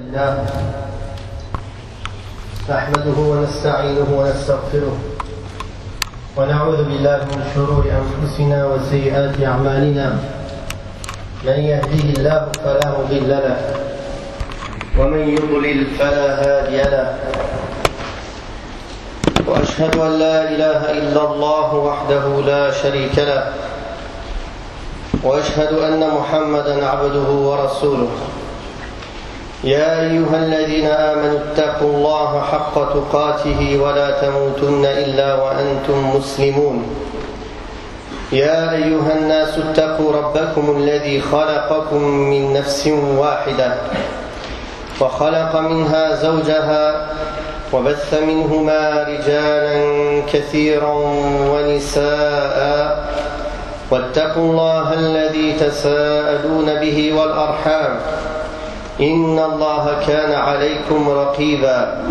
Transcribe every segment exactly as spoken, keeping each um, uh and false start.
الله نحمده ونستعينه ونستغفره ونعوذ بالله من شرور أنفسنا وسيئات أعمالنا. من يهديه الله فلا مضل له ومن يضلل فلا هادي له. وأشهد أن لا إله إلا الله وحده لا شريك له وأشهد أن محمدًا عبده ورسوله. يا أيها الذين آمنوا اتقوا الله حق تقاته ولا تموتن إلا وأنتم مسلمون. يا أيها الناس اتقوا ربكم الذي خلقكم من نفس واحدة وخلق منها زوجها وبث منهما رجالا كثيرا ونساء واتقوا الله الذي تساءلون به والأرحام إن الله كان عليكم رقيبا.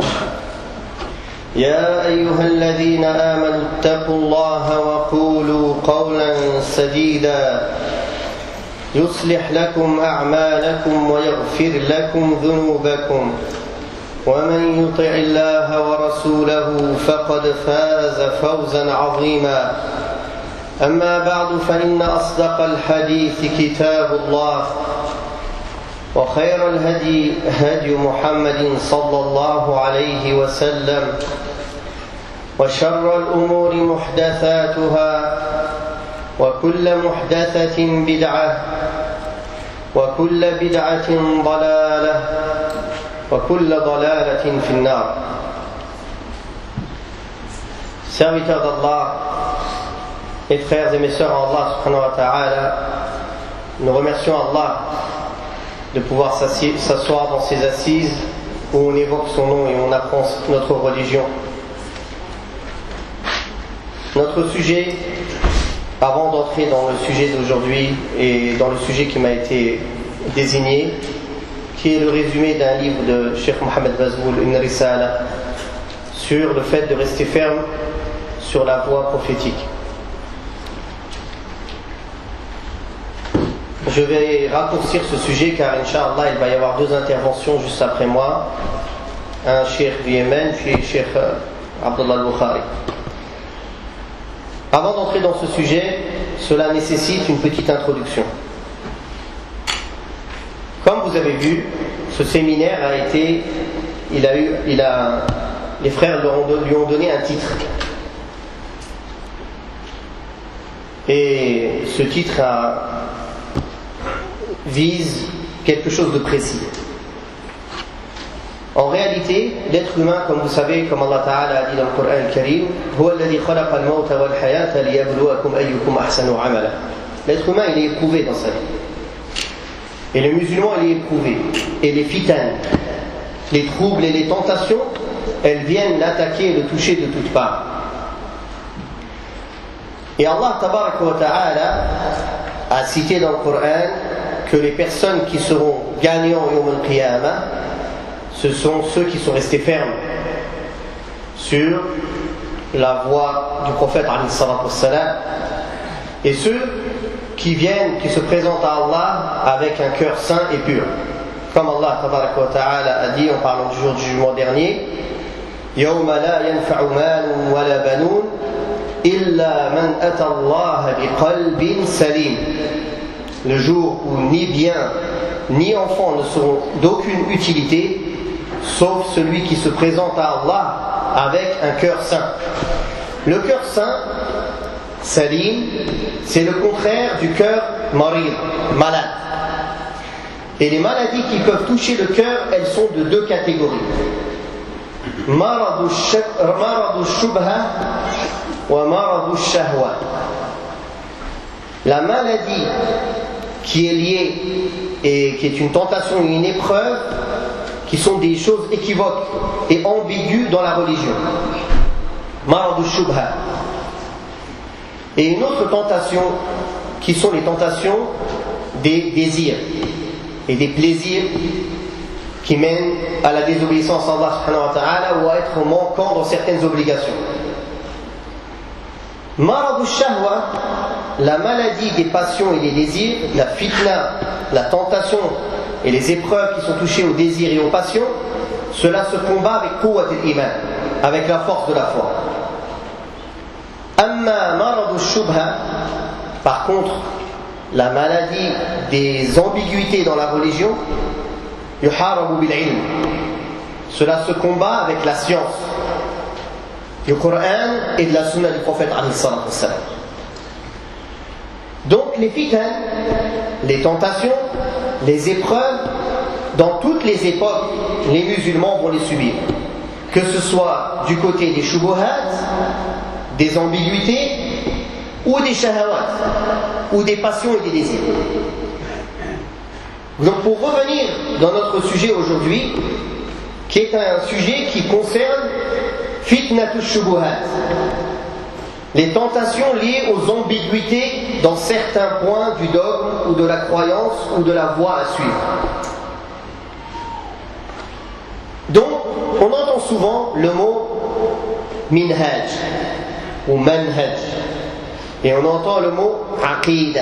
يا أيها الذين آمنوا اتقوا الله وقولوا قولا سديدا يصلح لكم أعمالكم ويغفر لكم ذنوبكم ومن يطع الله ورسوله فقد فاز فوزا عظيما. أما بعد فإن أصدق الحديث كتاب الله وخير الهدي هدي محمد صلى الله عليه وسلم وشر الأمور محدثاتها وكل محدثة بدعة وكل بدعة ضلالة وكل ضلالة في النار. Serviteurs d'Allah et frères et mes sœurs en Allah subhanahu wa ta'ala, nous remercions Allah de pouvoir s'asseoir dans ces assises où on évoque son nom et on apprend notre religion. Notre sujet, avant d'entrer dans le sujet d'aujourd'hui et dans le sujet qui m'a été désigné, qui est le résumé d'un livre de Cheikh Mohamed Bazmoul, une risala, sur le fait de rester ferme sur la voie prophétique. Je vais raccourcir ce sujet car Inch'Allah il va y avoir deux interventions juste après moi, un cheikh du Yémen puis cheikh Abdullah al-Bukhari. Avant d'entrer dans ce sujet, cela nécessite une petite introduction. Comme vous avez vu, ce séminaire a été, il a eu, il a, les frères lui ont, lui ont donné un titre. Et ce titre a vise quelque chose de précis. En réalité, l'être humain, comme vous savez, comme Allah Ta'ala a dit dans le Coran al-Karim, l'être humain, il est éprouvé dans sa vie. Et le musulman, il est éprouvé. Et les fitanes, les troubles et les tentations, elles viennent l'attaquer et le toucher de toutes parts. Et Allah Ta'ala a cité dans le Coran que les personnes qui seront gagnants Yawm al-Qiyamah, ce sont ceux qui sont restés fermes sur la voie du prophète alayhi salatu wassalam, et ceux qui viennent, qui se présentent à Allah avec un cœur saint et pur. Comme Allah tabaraka wa ta'ala a dit en parlant du jour du jugement dernier, Yawma la yanfa'u malun wa la banun illa man ata Allah biqalbin salim. Le jour où ni bien ni enfants ne seront d'aucune utilité, sauf celui qui se présente à Allah avec un cœur saint. Le cœur saint, salim, c'est le contraire du cœur marid, malade. Et les maladies qui peuvent toucher le cœur, elles sont de deux catégories. Maradu shubha wa maradu shahwa. La maladie qui est liée et qui est une tentation et une épreuve, qui sont des choses équivoques et ambiguës dans la religion. Maradu shubha. Et une autre tentation, qui sont les tentations des désirs et des plaisirs qui mènent à la désobéissance à Allah subhanahu wa ta'ala ou à être manquant dans certaines obligations. Maradu shahwa, la maladie des passions et des désirs, la fitna, la tentation et les épreuves qui sont touchées aux désirs et aux passions, cela se combat avec quwwat al-iman, avec la force de la foi. Amma marad al-shubha, par contre, la maladie des ambiguïtés dans la religion, yuharabu bil-ilm, cela se combat avec la science du Coran et de la sunna du prophète alayhi salatu wassalam. Donc les fitan, les tentations, les épreuves, dans toutes les époques, les musulmans vont les subir. Que ce soit du côté des shubuhat, des ambiguïtés, ou des shahawat, ou des passions et des désirs. Donc pour revenir dans notre sujet aujourd'hui, qui est un sujet qui concerne fitnatu shubuhat, les tentations liées aux ambiguïtés dans certains points du dogme ou de la croyance ou de la voie à suivre. Donc, on entend souvent le mot minhaj ou manhaj, et on entend le mot aqida.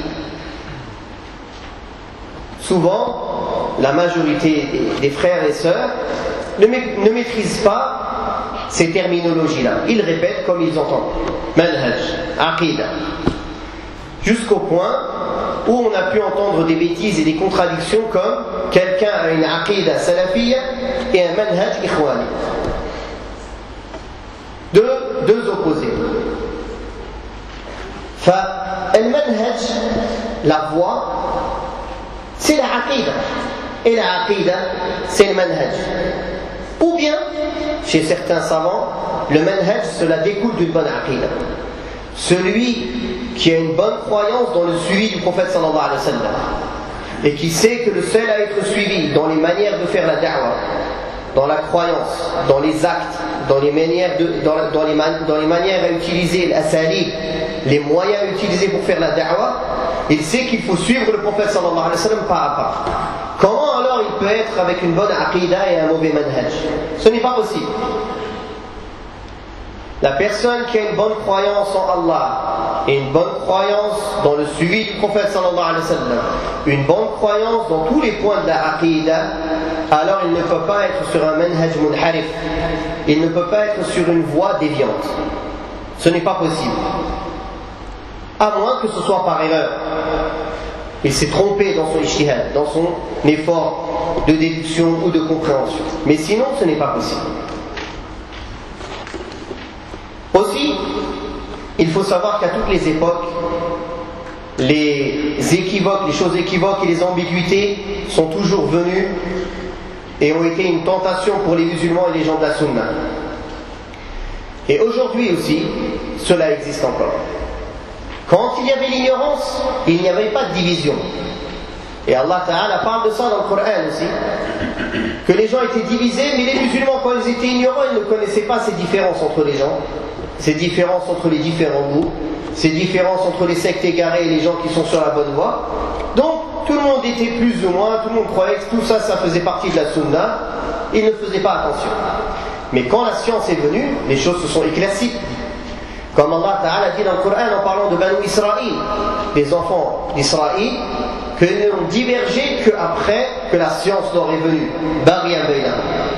Souvent, la majorité des frères et sœurs ne, ne maîtrisent pas ces terminologies-là. Ils répètent comme ils entendent. Manhaj, aqida. Jusqu'au point où on a pu entendre des bêtises et des contradictions comme quelqu'un a une aqida salafiyya et un manhaj ikhwani. Deux, deux opposés. Fa, el manhaj, la voie, c'est la aqida. Et la aqida, c'est le manhaj. Ou bien, chez certains savants, le manhaj, cela découle d'une bonne aqida. Celui qui a une bonne croyance dans le suivi du prophète sallallahu alayhi wa sallam et qui sait que le seul à être suivi dans les manières de faire la da'wah, dans la croyance, dans les actes, dans les manières, de, dans, dans les, man, dans les manières à utiliser l'asalib, les moyens utilisés pour faire la da'wah, il sait qu'il faut suivre le prophète sallallahu alayhi wa sallam pas à pas. Comment alors il peut être avec une bonne aqida et un mauvais manhaj? Ce n'est pas possible. La personne qui a une bonne croyance en Allah et une bonne croyance dans le suivi du prophète sallallahu alayhi wa sallam, une bonne croyance dans tous les points de la aqida, alors il ne peut pas être sur un manhaj munharif, il ne peut pas être sur une voie déviante. Ce n'est pas possible. À moins que ce soit par erreur. Il s'est trompé dans son ijtihad, dans son effort de déduction ou de compréhension. Mais sinon, ce n'est pas possible. Aussi, il faut savoir qu'à toutes les époques, les équivoques, les choses équivoques et les ambiguïtés sont toujours venues et ont été une tentation pour les musulmans et les gens de la sunna. Et aujourd'hui aussi, cela existe encore. Quand il y avait l'ignorance, il n'y avait pas de division. Et Allah Ta'ala parle de ça dans le Coran aussi, que les gens étaient divisés, mais les musulmans, quand ils étaient ignorants, ils ne connaissaient pas ces différences entre les gens, ces différences entre les différents groupes, ces différences entre les sectes égarées et les gens qui sont sur la bonne voie. Donc, tout le monde était plus ou moins, tout le monde croyait que tout ça, ça faisait partie de la sunna, ils ne faisaient pas attention. Mais quand la science est venue, les choses se sont éclaircies. Comme Allah Ta'ala dit dans le Coran en parlant de Banu Israël, des enfants d'Israël, que n'ont divergé qu'après que la science leur est venue. Baghiyan baynahum.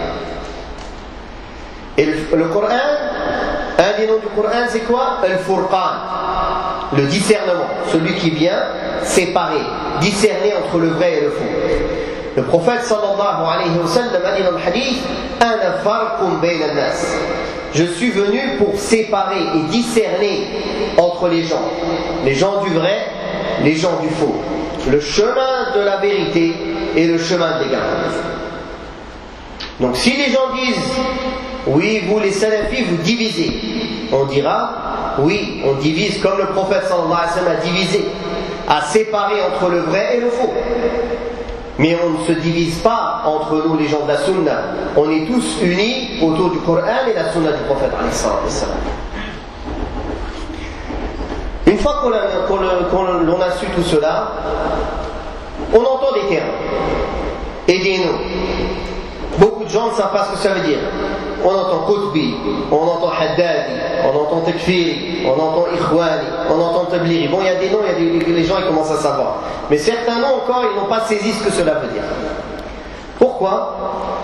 Et le, le Coran, un des noms du Coran, c'est quoi? Al-Furqan, le discernement, celui qui vient séparer, discerner entre le vrai et le faux. Le prophète sallallahu alayhi wa sallam a dit dans le hadith, Ana farqum bayna an-nas. Je suis venu pour séparer et discerner entre les gens, les gens du vrai, les gens du faux, le chemin de la vérité et le chemin de l'égarement. Donc si les gens disent, oui, vous les salafis, vous divisez, on dira, oui, on divise comme le prophète sallallahu alayhi wa sallam a divisé, a séparé entre le vrai et le faux. Mais on ne se divise pas entre nous les gens de la sunna. On est tous unis autour du Coran et la sunna du prophète alayhi salam. Une fois qu'on a, qu'on a, qu'on a su tout cela, on entend des termes et des noms. Beaucoup beaucoup de gens ne savent pas ce que ça veut dire. On entend Qutbi, on entend Haddadi, on entend Takfiri, on entend Ikhwani, on entend Tabliri. Bon, il y a des noms, il y a des, les gens ils commencent à savoir. Mais certains noms encore, ils n'ont pas saisi ce que cela veut dire. Pourquoi?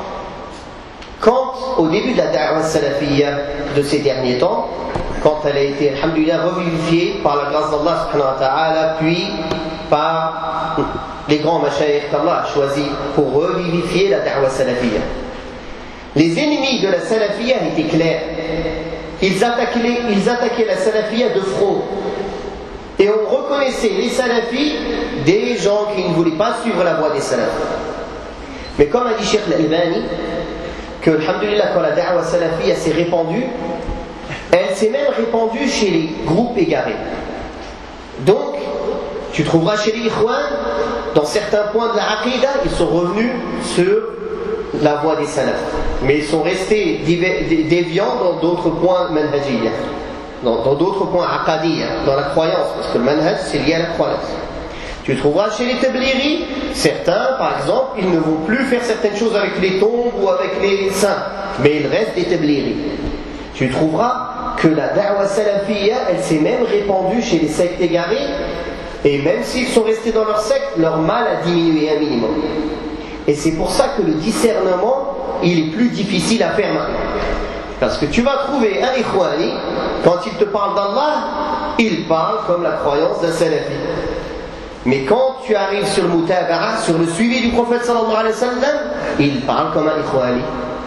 Quand, au début de la da'wa salafiyya de ces derniers temps, quand elle a été, alhamdoulilah, revivifiée par la grâce d'Allah subhanahu wa ta'ala, puis par les grands mashayikh qu'Allah a choisi pour revivifier la da'wa salafiyya. Les ennemis de la salafiyya étaient clairs. Ils attaquaient, ils attaquaient la salafiyya de front. Et on reconnaissait les salafis des gens qui ne voulaient pas suivre la voie des salafis. Mais comme a dit Cheikh Al-Albani, que, alhamdoulilah, quand la da'wa salafiyya s'est répandue, elle s'est même répandue chez les groupes égarés. Donc, tu trouveras chez les Ikhwan, dans certains points de la Aqidah, ils sont revenus sur la voie des salafs. Mais ils sont restés déviants dans d'autres points manhajiyya, dans d'autres points aqadiyya, dans la croyance, parce que le manhaj, c'est lié à la croyance. Tu trouveras chez les Tabliri, certains, par exemple, ils ne vont plus faire certaines choses avec les tombes ou avec les saints, mais ils restent des Tabliri. Tu trouveras que la da'wa salafiyya, elle s'est même répandue chez les sectes égarées, et même s'ils sont restés dans leur secte, leur mal a diminué un minimum. Et c'est pour ça que le discernement, il est plus difficile à faire maintenant. Parce que tu vas trouver un Ikhwani, quand il te parle d'Allah, il parle comme la croyance d'un salafi. Mais quand tu arrives sur le mutaba'a, sur le suivi du prophète sallallahu alayhi wa sallam, il parle comme un Ikhwani.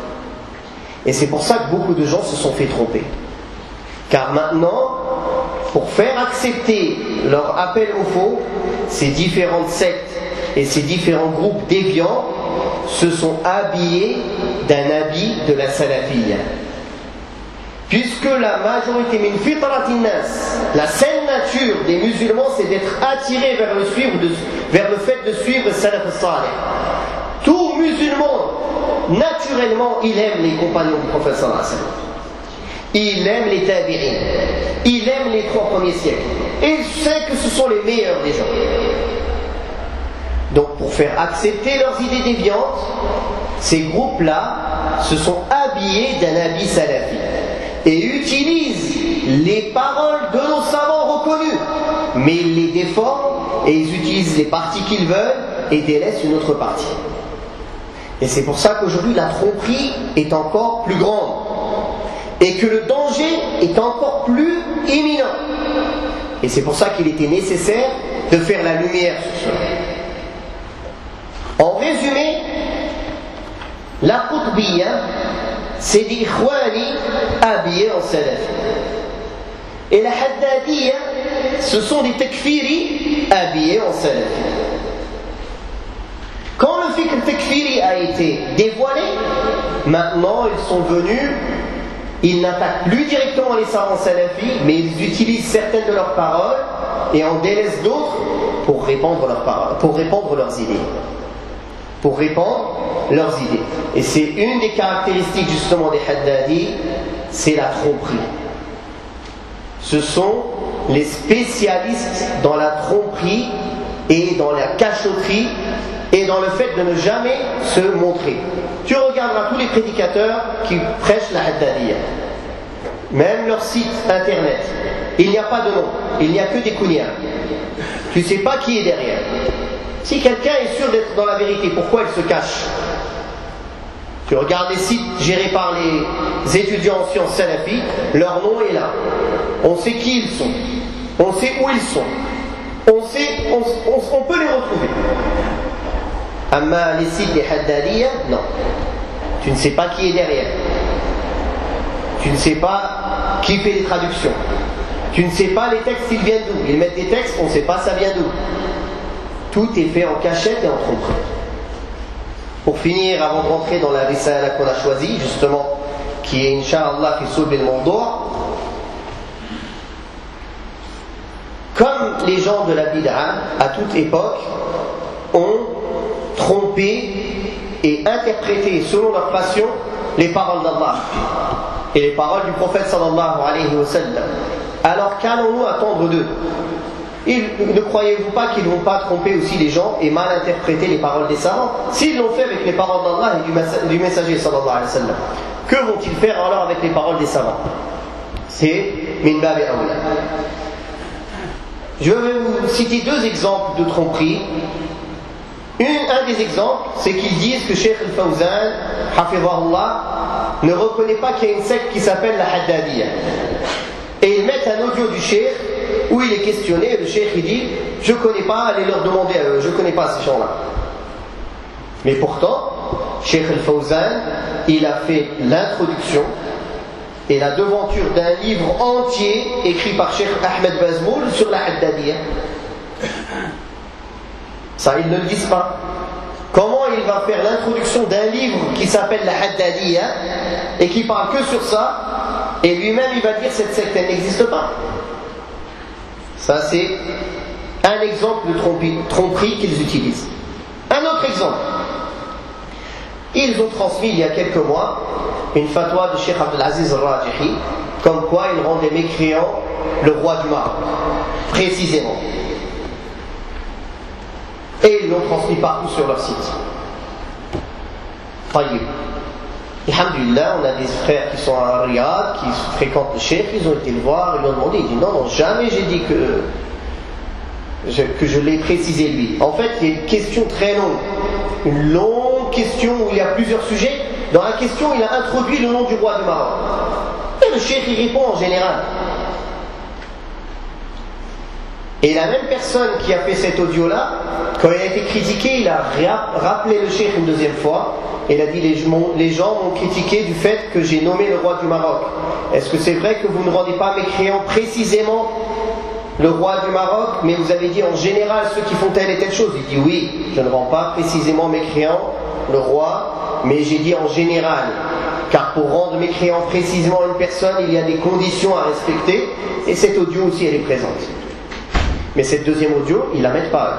Et c'est pour ça que beaucoup de gens se sont fait tromper. Car maintenant, pour faire accepter leur appel au faux, ces différentes sectes et ces différents groupes déviants se sont habillés d'un habit de la salafiyya. Puisque la majorité, min fitratin nas, la saine nature des musulmans, c'est d'être attiré vers le, suivre de, vers le fait de suivre le salaf salih. Tout musulman, naturellement, il aime les compagnons du prophète sallallahu alayhi wa sallam. Il aime les tabi'in. Il aime les trois premiers siècles. Et il sait que ce sont les meilleurs des gens. Donc, pour faire accepter leurs idées déviantes, ces groupes-là se sont habillés d'un habit salafi et utilisent les paroles de nos savants reconnus, mais ils les déforment et ils utilisent les parties qu'ils veulent et délaissent une autre partie. Et c'est pour ça qu'aujourd'hui la tromperie est encore plus grande et que le danger est encore plus imminent. Et c'est pour ça qu'il était nécessaire de faire la lumière sur cela. En résumé, la Qutbiyya, c'est des Ikhwani habillés en salafi. Et la Haddadiyya, ce sont des Takfiri habillés en salafi. Quand le fikr takfiri a été dévoilé, maintenant ils sont venus, ils n'attaquent plus directement les savants salafis, mais ils utilisent certaines de leurs paroles et en délaissent d'autres pour répandre leurs paroles, pour répandre leurs idées. Pour répandre leurs idées. Et c'est une des caractéristiques justement des Haddadi, c'est la tromperie. Ce sont les spécialistes dans la tromperie et dans la cachotterie et dans le fait de ne jamais se montrer. Tu regarderas tous les prédicateurs qui prêchent la Haddadiyya, même leur site internet, il n'y a pas de nom, il n'y a que des kunyas. Tu ne sais pas qui est derrière. Si quelqu'un est sûr d'être dans la vérité, pourquoi il se cache? Tu regardes les sites gérés par les étudiants en sciences salafis, leur nom est là. On sait qui ils sont, on sait où ils sont, on, sait, on, on, on peut les retrouver. Amma les sites des Haddadiyya, non. Tu ne sais pas qui est derrière. Tu ne sais pas qui fait les traductions. Tu ne sais pas les textes, ils viennent d'où. Ils mettent des textes, on ne sait pas ça vient d'où. Tout est fait en cachette et en tromperie. Pour finir, avant de rentrer dans la risala qu'on a choisie, justement, qui est Inch'Allah fi sulb al-mawdu', comme les gens de la bid'a, à toute époque, ont trompé et interprété selon leur passion les paroles d'Allah et les paroles du prophète sallallahu alayhi wa sallam. Alors qu'allons-nous attendre d'eux? Et ne croyez-vous pas qu'ils ne vont pas tromper aussi les gens et mal interpréter les paroles des savants? S'ils l'ont fait avec les paroles d'Allah et du messager sallallahu alayhi wa sallam, que vont-ils faire alors avec les paroles des savants? C'est min babi awla. Je vais vous citer deux exemples de tromperie. Une, un des exemples, c'est qu'ils disent que Cheikh al-Fawzan, hafizahullah, ne reconnaît pas qu'il y a une secte qui s'appelle la Haddadiyya. Et ils mettent un audio du Cheikh où il est questionné, et le Cheikh il dit je ne connais pas, allez leur demander à eux, je ne connais pas ces gens-là. Mais pourtant, Cheikh al-Fawzan, il a fait l'introduction et la devanture d'un livre entier écrit par Cheikh Ahmed Bazmoul sur la Haddadiyya. Ça, ils ne le disent pas. Comment il va faire l'introduction d'un livre qui s'appelle la Haddadiyya et qui parle que sur ça, et lui-même il va dire cette secte elle n'existe pas? Ça c'est un exemple de tromperie, tromperie qu'ils utilisent. Un autre exemple. Ils ont transmis il y a quelques mois une fatwa de Cheikh Abdelaziz al-Rajihi comme quoi il rendait mécréant le roi du Maroc, précisément. Et ils l'ont transmis partout sur leur site. Taïb. Alhamdulillah, on a des frères qui sont à Riyad, qui fréquentent le Cheikh, ils ont été le voir, ils lui ont demandé, il dit non, non, jamais j'ai dit que je, que je l'ai précisé lui. En fait, il y a une question très longue, une longue question où il y a plusieurs sujets. Dans la question, il a introduit le nom du roi du Maroc. Et le Cheikh il répond en général. Et la même personne qui a fait cet audio-là, quand il a été critiqué, il a rappelé le Cheikh une deuxième fois. Et il a dit, les gens m'ont critiqué du fait que j'ai nommé le roi du Maroc. Est-ce que c'est vrai que vous ne rendez pas mécréant précisément le roi du Maroc, mais vous avez dit en général ceux qui font telle et telle chose? Il dit oui, je ne rends pas précisément mécréant le roi, mais j'ai dit en général. Car pour rendre mécréant précisément une personne, il y a des conditions à respecter. Et cet audio aussi, elle est présente. Mais cette deuxième audio, ils ne la mettent pas.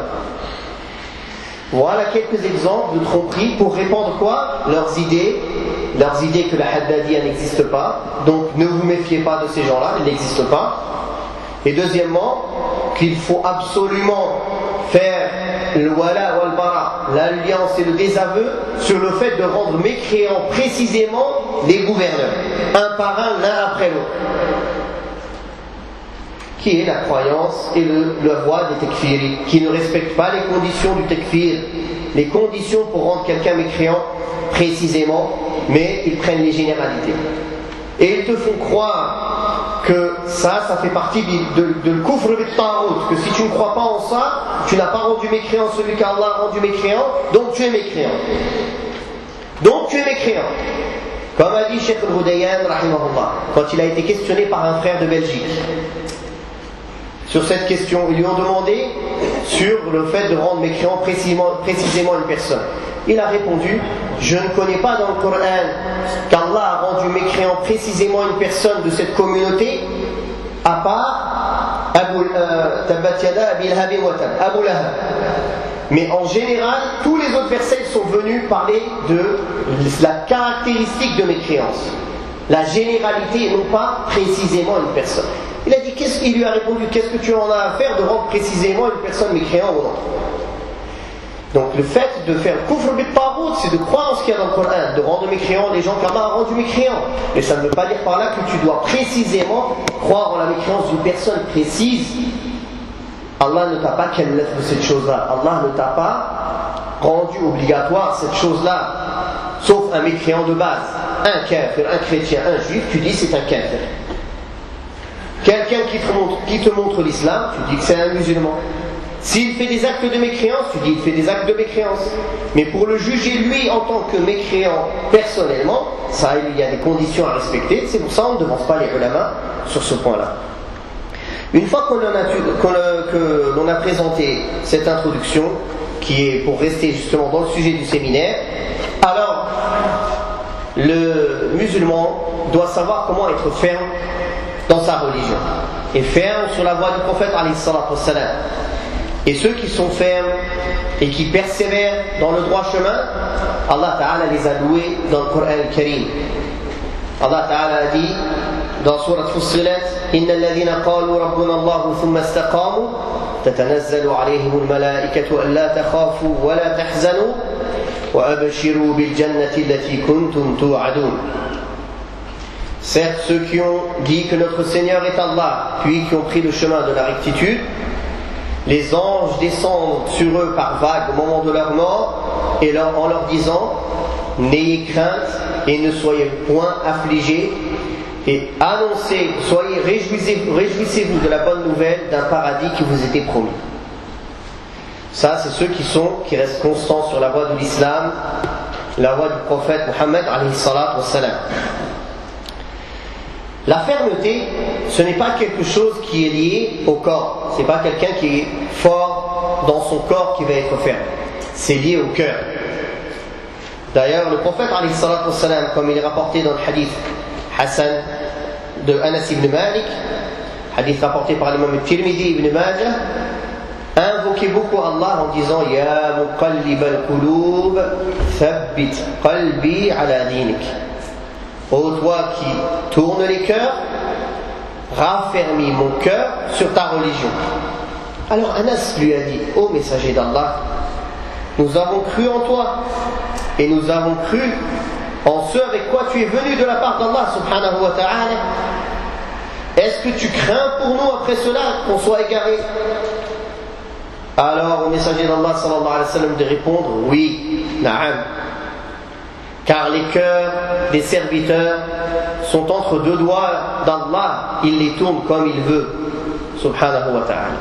Voilà quelques exemples de tromperie pour répandre quoi? Leurs idées, leurs idées que la Haddadiyya n'existe pas. Donc ne vous méfiez pas de ces gens-là, ils n'existent pas. Et deuxièmement, qu'il faut absolument faire le wala wal bara, l'alliance et le désaveu sur le fait de rendre mécréants précisément les gouverneurs, un par un, l'un après l'autre. Qui est la croyance et le, la voie des tekfiris, qui ne respectent pas les conditions du tekfir, les conditions pour rendre quelqu'un mécréant précisément, mais ils prennent les généralités. Et ils te font croire que ça, ça fait partie de, de, de le kufr bit ta'out, que si tu ne crois pas en ça, tu n'as pas rendu mécréant celui qu'Allah a rendu mécréant, donc tu es mécréant. Donc tu es mécréant. Comme a dit Cheikh al-Hudayyan, rahimahullah, quand il a été questionné par un frère de Belgique. Sur cette question, ils lui ont demandé sur le fait de rendre mécréant précisément, précisément une personne. Il a répondu, je ne connais pas dans le Coran qu'Allah a rendu mécréant précisément une personne de cette communauté, à part Abu Lahab. Mais en général, tous les autres versets sont venus parler de la caractéristique de mécréance, la généralité et non pas précisément une personne. Il a dit, qu'est-ce qu'il lui a répondu, qu'est-ce que tu en as à faire de rendre précisément une personne mécréante ou non? Donc le fait de faire kufr bit ta'out, c'est de croire en ce qu'il y a dans le Coran, de rendre mécréants les gens qu'Allah a rendu mécréants. Mais ça ne veut pas dire par là que tu dois précisément croire en la mécréance d'une personne précise. Allah ne t'a pas kallaf de cette chose-là. Allah ne t'a pas rendu obligatoire cette chose-là. Sauf un mécréant de base. Un kafir, un chrétien, un juif, tu dis c'est un kafir. Quelqu'un qui te montre, qui te montre l'islam, tu dis que c'est un musulman. S'il fait des actes de mécréance, tu dis qu'il fait des actes de mécréance. Mais pour le juger lui en tant que mécréant personnellement, ça il y a des conditions à respecter. C'est pour ça qu'on ne devance pas les ulama sur ce point-là. Une fois qu'on en a, qu'on a, que l'on a présenté cette introduction, qui est pour rester justement dans le sujet du séminaire, alors le musulman doit savoir comment être ferme dans sa religion et ferme sur la voie du prophète alayhi salatu wassalam. Et ceux qui sont fermes et qui persévèrent dans le droit chemin, Allah Ta'ala les a loués dans le Coran al-Karim. Allah Ta'ala a dit dans Surat Fussilat, Inna alladhina qalu rabbuna Allahu thumma istaqamu tatanazzalu alayhim al-malaikatu an la takhafu wa la tahzanu wa abshiru bil jannati allati kuntum tu'adun. Certes, ceux qui ont dit que notre Seigneur est Allah, puis qui ont pris le chemin de la rectitude, les anges descendent sur eux par vagues au moment de leur mort, et leur, en leur disant, n'ayez crainte et ne soyez point affligés, et annoncez, soyez, réjouissez, réjouissez-vous de la bonne nouvelle d'un paradis qui vous était promis. Ça, c'est ceux qui sont, qui restent constants sur la voie de l'islam, la voie du prophète Mohammed alayhi salatu wassalam. La fermeté, ce n'est pas quelque chose qui est lié au corps. Ce n'est pas quelqu'un qui est fort dans son corps qui va être ferme. C'est lié au cœur. D'ailleurs, le prophète alayhi salatu wassalam, comme il est rapporté dans le hadith Hassan de Anas ibn Malik, hadith rapporté par l'imam Tirmidhi ibn Majah, invoquait beaucoup Allah en disant Ya muqallib al-qulub, thabbit qalbi ala dinik. Ô toi qui tournes les cœurs, raffermis mon cœur sur ta religion. Alors Anas lui a dit, ô messager d'Allah, nous avons cru en toi et nous avons cru en ce avec quoi tu es venu de la part d'Allah subhanahu wa ta'ala. Est-ce que tu crains pour nous après cela qu'on soit égarés? Alors au messager d'Allah sallallahu alayhi wa sallam de répondre, oui, na'am. Car les cœurs des serviteurs sont entre deux doigts d'Allah, il les tourne comme il veut, subhanahu wa ta'ala.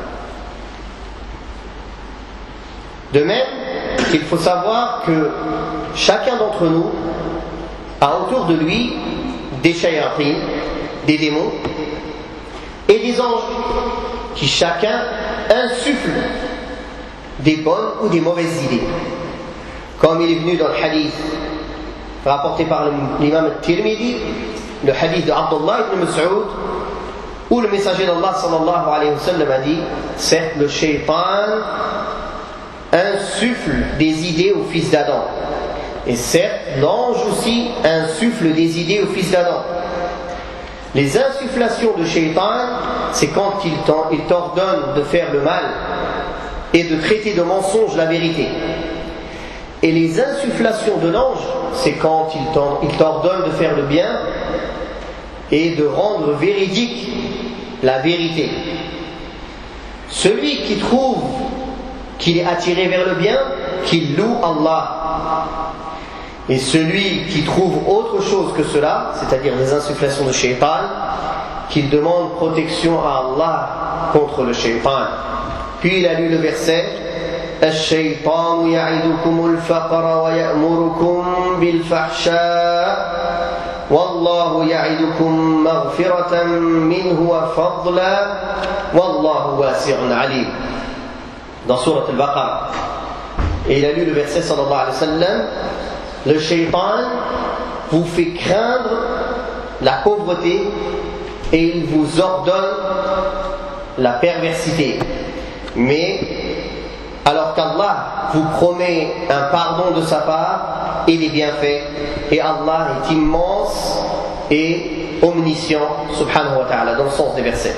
De même, il faut savoir que chacun d'entre nous a autour de lui des shayatin, des démons, et des anges, qui chacun insufflent des bonnes ou des mauvaises idées. Comme il est venu dans le hadith rapporté par l'imam Tirmidhi, le hadith de Abdullah ibn Mas'ud, où le messager d'Allah sallallahu alayhi wa sallam a dit, certes le shaitan insuffle des idées au fils d'Adam, et certes l'ange aussi insuffle des idées au fils d'Adam. Les insufflations de shaitan, c'est quand il t'ordonne de faire le mal et de traiter de mensonge la vérité. Et les insufflations de l'ange, c'est quand il t'ordonne de faire le bien et de rendre véridique la vérité. Celui qui trouve qu'il est attiré vers le bien, qu'il loue Allah. Et celui qui trouve autre chose que cela, c'est-à-dire les insufflations de shaitan, qu'il demande protection à Allah contre le shaitan. Puis il a lu le verset الشيطان يعدكم الفقر ويأمركم بالفحشاء والله يعدكم مغفرة منه وفضلا والله واسع عليم. Dans Surat al-Baqarah. Et il a lu le verset sallallahu alayhi wa sallam, le shaitan vous fait craindre la pauvreté et il vous ordonne la perversité. Mais alors qu'Allah vous promet un pardon de sa part et des bienfaits, et Allah est immense et omniscient, subhanahu wa ta'ala, dans le sens des versets.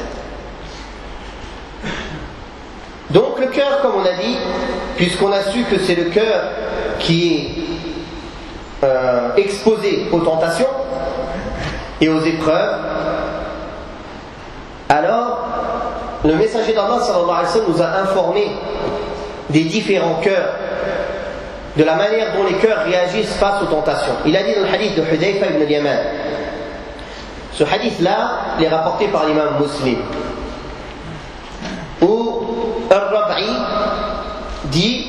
Donc le cœur, comme on a dit, puisqu'on a su que c'est le cœur qui est euh, exposé aux tentations et aux épreuves, alors le messager d'Allah sallallahu alayhi wa sallam nous a informé des différents cœurs, de la manière dont les cœurs réagissent face aux tentations. Il a dit dans le hadith de Hudayfa ibn al-Yaman, ce hadith-là, il est rapporté par l'imam Muslim, où Ar-Rab'i dit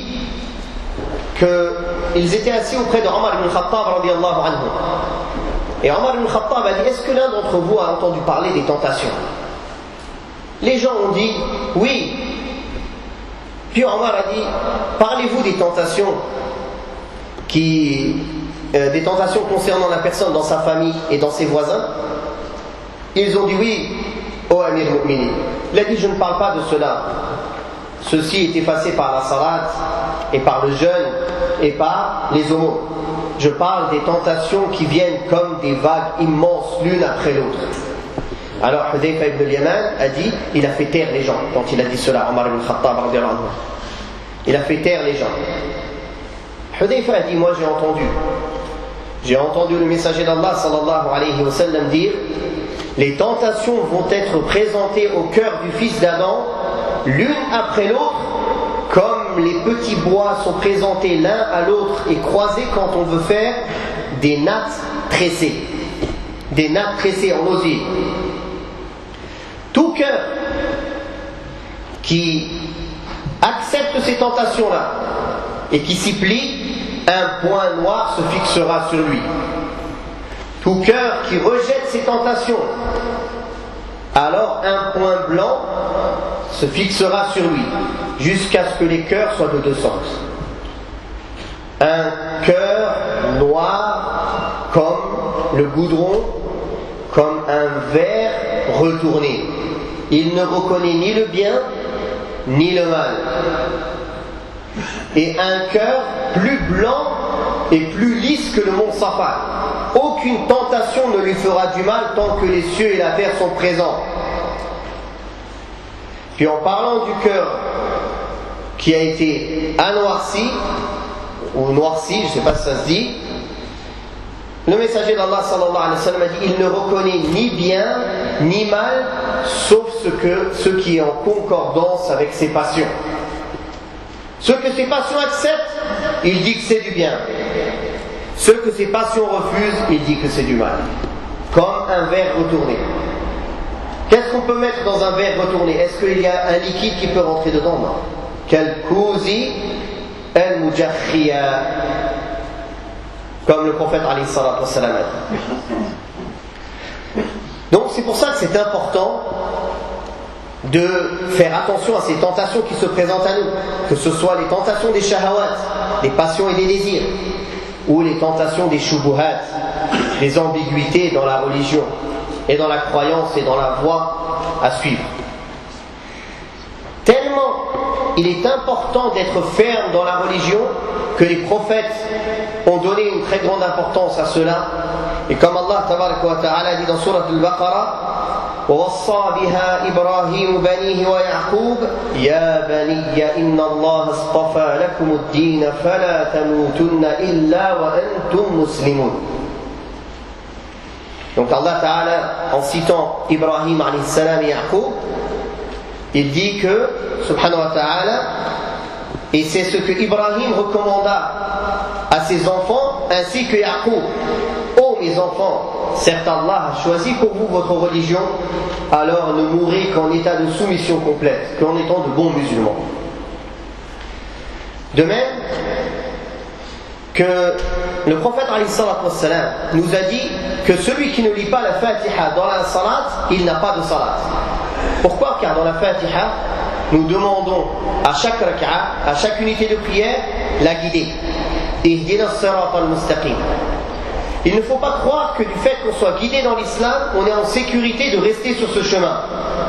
qu'ils étaient assis auprès de Omar ibn Khattab radiyallahu anhu. Et Omar ibn Khattab a dit, est-ce que l'un d'entre vous a entendu parler des tentations? Les gens ont dit oui. Puis Omar a dit, parlez-vous des tentations qui, euh, des tentations concernant la personne dans sa famille et dans ses voisins? Ils ont dit oui, ô Amir al-Mu'minin. Il a dit, je ne parle pas de cela. Ceci est effacé par la salat et par le jeûne et par les aumônes. Je parle des tentations qui viennent comme des vagues immenses l'une après l'autre. Alors Hudayfa ibn al-Yaman a dit, il a fait taire les gens quand il a dit cela, Omar ibn Khattab radiyallahu anhu. Il a fait taire les gens. Hudayfa a dit, moi j'ai entendu. J'ai entendu le messager d'Allah sallallahu alayhi wa sallam dire, les tentations vont être présentées au cœur du fils d'Adam, l'une après l'autre, comme les petits bois sont présentés l'un à l'autre et croisés quand on veut faire des nattes tressées. Des nattes tressées en osier. Tout cœur qui accepte ces tentations-là et qui s'y plie, un point noir se fixera sur lui. Tout cœur qui rejette ces tentations, alors un point blanc se fixera sur lui, jusqu'à ce que les cœurs soient de deux sens. Un cœur noir comme le goudron, comme un verre retourné. Il ne reconnaît ni le bien, ni le mal. Et un cœur plus blanc et plus lisse que le mont Safa. Aucune tentation ne lui fera du mal tant que les cieux et la terre sont présents. Puis en parlant du cœur qui a été anoirci, ou noirci, je ne sais pas si ça se dit, le messager d'Allah sallallahu alayhi wa sallam a dit, il ne reconnaît ni bien ni mal, sauf ce, que, ce qui est en concordance avec ses passions. Ce que ses passions acceptent, il dit que c'est du bien. Ce que ses passions refusent, il dit que c'est du mal. Comme un verre retourné. Qu'est-ce qu'on peut mettre dans un verre retourné? Est-ce qu'il y a un liquide qui peut rentrer dedans? Non. Kal-kouzi al-mujakhia. Comme le prophète alayhi salatu wassalam a dit. Donc c'est pour ça que c'est important de faire attention à ces tentations qui se présentent à nous, que ce soit les tentations des shahawat, des passions et des désirs, ou les tentations des shubuhat, des ambiguïtés dans la religion et dans la croyance et dans la voie à suivre. Tellement il est important d'être ferme dans la religion que les prophètes ont donné une très grande importance à cela. Et comme Allah tabaraka wa ta'ala dit dans Surat al-Baqarah, ووصى بها إبراهيم بنيه ويعقوب يا بني إن الله اصطفى لكم الدين فلا تموتن إلا وأنتم مسلمون. Donc Allah Ta'ala, en citant Ibrahim alayhi salam et Yaqub, il dit que, subhanahu wa ta'ala, et c'est ce que Ibrahim recommanda à ses enfants ainsi que Yaqub. Ô oh, mes enfants, certes Allah a choisi pour vous votre religion, alors ne mourrez qu'en état de soumission complète, qu'en étant de bons musulmans. De même que le prophète alayhi salatu wassalam nous a dit que celui qui ne lit pas la Fatiha dans la salat, il n'a pas de salat. Pourquoi? Car dans la Fatiha, nous demandons à chaque raka'a, à chaque unité de prière, la guidée. Ihdina as-sirata al-mustaqim. Il ne faut pas croire que du fait qu'on soit guidé dans l'islam, on est en sécurité de rester sur ce chemin.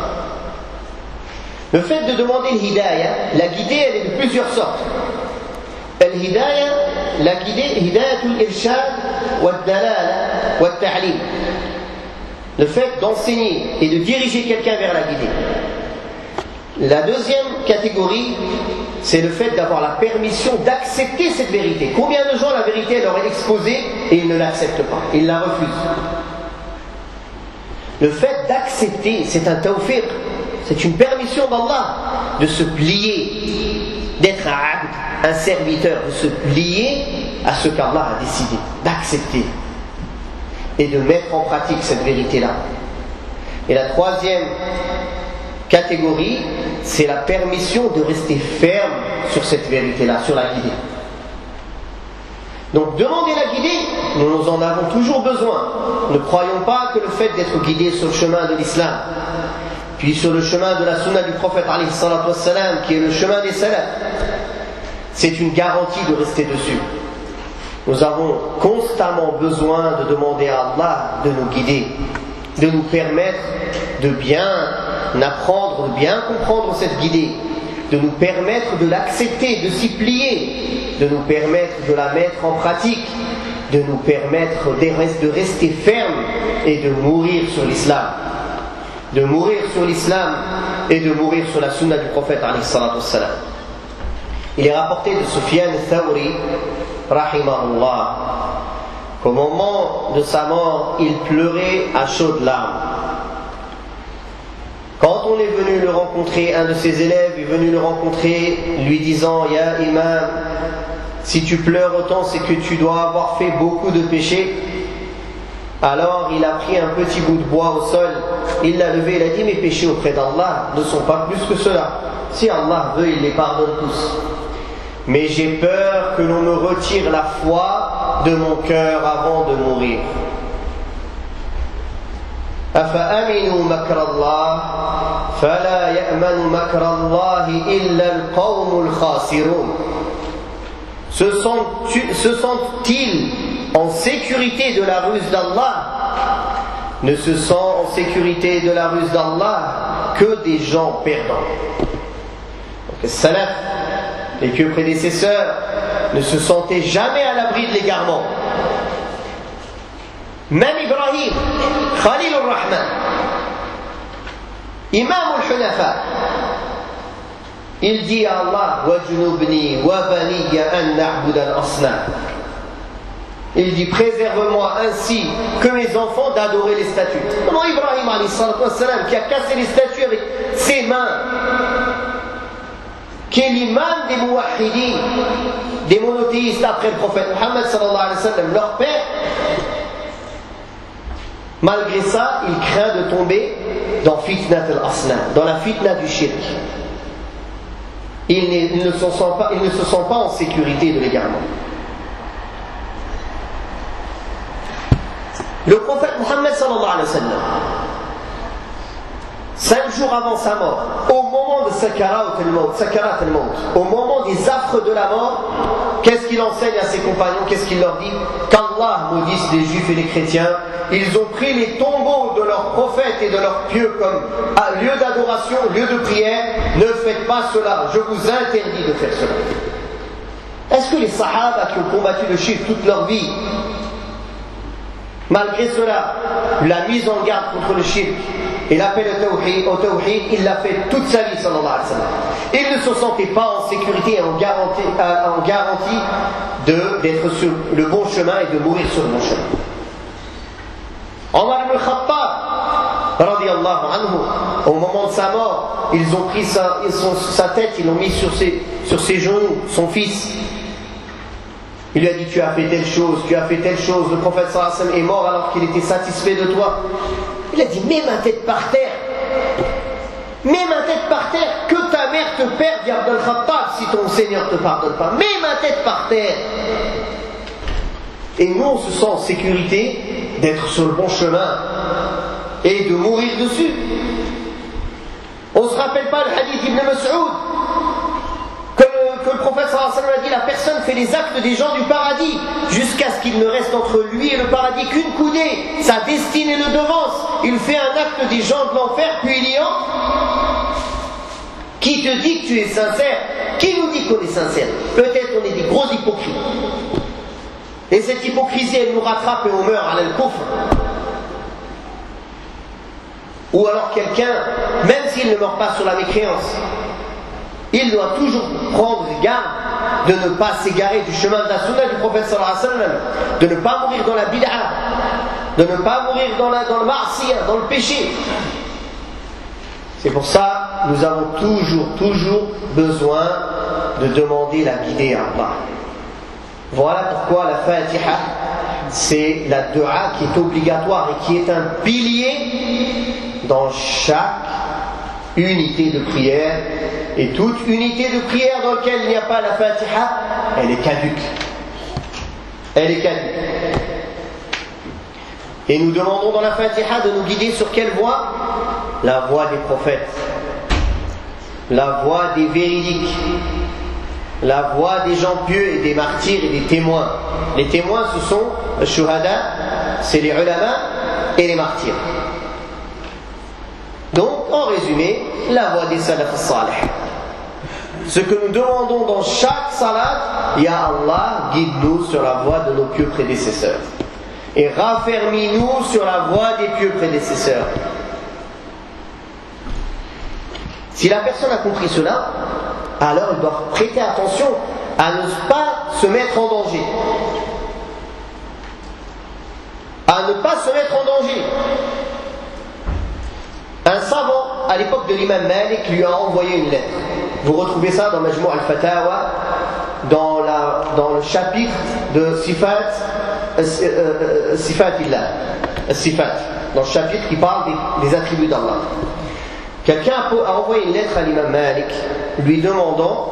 Le fait de demander l'hidayah, la guidée, elle est de plusieurs sortes. Al-hidayah, la guidée, hidayatul irshad wa dalala wa ta'lim. Le fait d'enseigner et de diriger quelqu'un vers la guidée. La deuxième catégorie, c'est le fait d'avoir la permission d'accepter cette vérité. Combien de gens la vérité leur est exposée et ils ne l'acceptent pas, ils la refusent. Le fait d'accepter, c'est un tawfiq, c'est une permission d'Allah de se plier, d'être un abd, un serviteur, de se plier à ce qu'Allah a décidé, d'accepter et de mettre en pratique cette vérité-là. Et la troisième catégorie, c'est la permission de rester ferme sur cette vérité-là, sur la guidée. Donc demander la guidée, nous en avons toujours besoin. Ne croyons pas que le fait d'être guidé sur le chemin de l'islam, puis sur le chemin de la sunna du prophète alayhi salatu wassalam, qui est le chemin des salafs, c'est une garantie de rester dessus. Nous avons constamment besoin de demander à Allah de nous guider, de nous permettre de bien apprendre, de bien comprendre cette guidée, de nous permettre de l'accepter, de s'y plier, de nous permettre de la mettre en pratique, de nous permettre de rester ferme et de mourir sur l'islam. de mourir sur l'islam et de mourir sur la sunna du prophète alayhi salatu wassalam. Il est rapporté de Sufyan al-Thawri rahimahullah qu'au moment de sa mort, il pleurait à chaudes larmes. Quand on est venu le rencontrer, un de ses élèves est venu le rencontrer, lui disant « Ya imam, si tu pleures autant, c'est que tu dois avoir fait beaucoup de péchés. » Alors il a pris un petit bout de bois au sol, il l'a levé, il a dit « Mes péchés auprès d'Allah ne sont pas plus que cela. Si Allah veut, il les pardonne tous. Mais j'ai peur que l'on me retire la foi de mon cœur avant de mourir. » أفأمنوا مكر الله فلا يأمن مكر الله إلا القوم الخاسرون. Se sentent-ils en sécurité de la ruse d'Allah? Ne se sent en sécurité de la ruse d'Allah que des gens perdants. Donc les salaf, les pieux prédécesseurs, ne se sentaient jamais à l'abri de l'égarement. Même Ibrahim, Khalil al-Rahman, Imam al-Hunafa, il dit à Allah وَجُنُبْنِي وَبَنِيَّ أَن نَعْبُدَ الْأَصْنَامَ. Il dit préserve-moi ainsi que mes enfants d'adorer les statues. Comment Ibrahim alayhi salatu wassalam, qui a cassé les statues avec ses mains, qui est l'imam des muwahhidin, des monothéistes après le prophète Muhammad sallallahu alayhi wa sallam, leur père, malgré ça, il craint de tomber dans fitnat al-asnam, dans la fitna du shirk. Il, il, ne se sent pas, il ne se sent pas en sécurité de l'égarement. Le prophète Muhammad sallallahu alayhi wa sallam, cinq jours avant sa mort, au moment de Sakarat al-Maut, Sakarat al-Maut, au moment des affres de la mort, qu'est-ce qu'il enseigne à ses compagnons? Qu'est-ce qu'il leur dit? Qu'Allah maudisse les juifs et les chrétiens. Ils ont pris les tombeaux de leurs prophètes et de leurs pieux comme lieu d'adoration, lieu de prière. Ne faites pas cela, je vous interdis de faire cela. Est-ce que les sahaba qui ont combattu le shirk toute leur vie, malgré cela, la mise en garde contre le shirk et l'appel au tawhid, il l'a fait toute sa vie, sallallahu alayhi wa sallam. Il ne se sentait pas en sécurité et en garantie, en garantie de, d'être sur le bon chemin et de mourir sur le bon chemin. Omar ibn Khattab, radiyallahu anhu, au moment de sa mort, ils ont pris sa, son, sa tête, ils l'ont mis sur ses, sur ses genoux, son fils. Il lui a dit tu as fait telle chose, tu as fait telle chose. Le prophète sallallahu alayhi wa sallam est mort alors qu'il était satisfait de toi. Il a dit mets ma tête par terre, mets ma tête par terre, que ta mère te perde, ya Abdel Khattab, si ton Seigneur ne te pardonne pas. Mets ma tête par terre. Et nous on se sent en sécurité d'être sur le bon chemin et de mourir dessus. On ne se rappelle pas le hadith d'Ibn Mas'ud que, que le prophète sallallahu alayhi wa sallam a dit la personne fait les actes des gens du paradis jusqu'à ce qu'il ne reste entre lui et le paradis qu'une coudée, sa destinée le devance. Il fait un acte des gens de l'enfer puis il y entre. Qui te dit que tu es sincère? Qui nous dit qu'on est sincère? Peut-être on est des gros hypocrites. Et cette hypocrisie, elle nous rattrape et on meurt à l'al-kufr. Ou alors quelqu'un, même s'il ne meurt pas sur la mécréance, il doit toujours prendre garde de ne pas s'égarer du chemin de la sunna du prophète sallallahu alayhi wa sallam, de ne pas mourir dans la bid'a, de ne pas mourir dans, la, dans le ma'asiyah, dans le péché. C'est pour ça nous avons toujours, toujours besoin de demander la guidée à Allah. Voilà pourquoi la Fatiha, c'est la dua qui est obligatoire et qui est un pilier dans chaque unité de prière. Et toute unité de prière dans laquelle il n'y a pas la Fatiha, elle est caduque. Elle est caduque. Et nous demandons dans la Fatiha de nous guider sur quelle voie? La voie des prophètes, la voie des véridiques, la voie des gens pieux et des martyrs et des témoins. Les témoins, ce sont les shuhada, c'est les ulama et les martyrs. Donc, en résumé, la voie des salaf salih. Ce que nous demandons dans chaque salat, Ya Allah, guide-nous sur la voie de nos pieux prédécesseurs. Et raffermis-nous sur la voie des pieux prédécesseurs. Si la personne a compris cela, alors elle doit prêter attention à ne pas se mettre en danger. À ne pas se mettre en danger. Un savant, à l'époque de l'imam Malik, lui a envoyé une lettre. Vous retrouvez ça dans Majmou' al-Fatawa, dans, la, dans le chapitre de Sifat, euh, Sifatillah, Sifat, dans le chapitre qui parle des, des attributs d'Allah. Quelqu'un a envoyé une lettre à l'imam Malik, lui demandant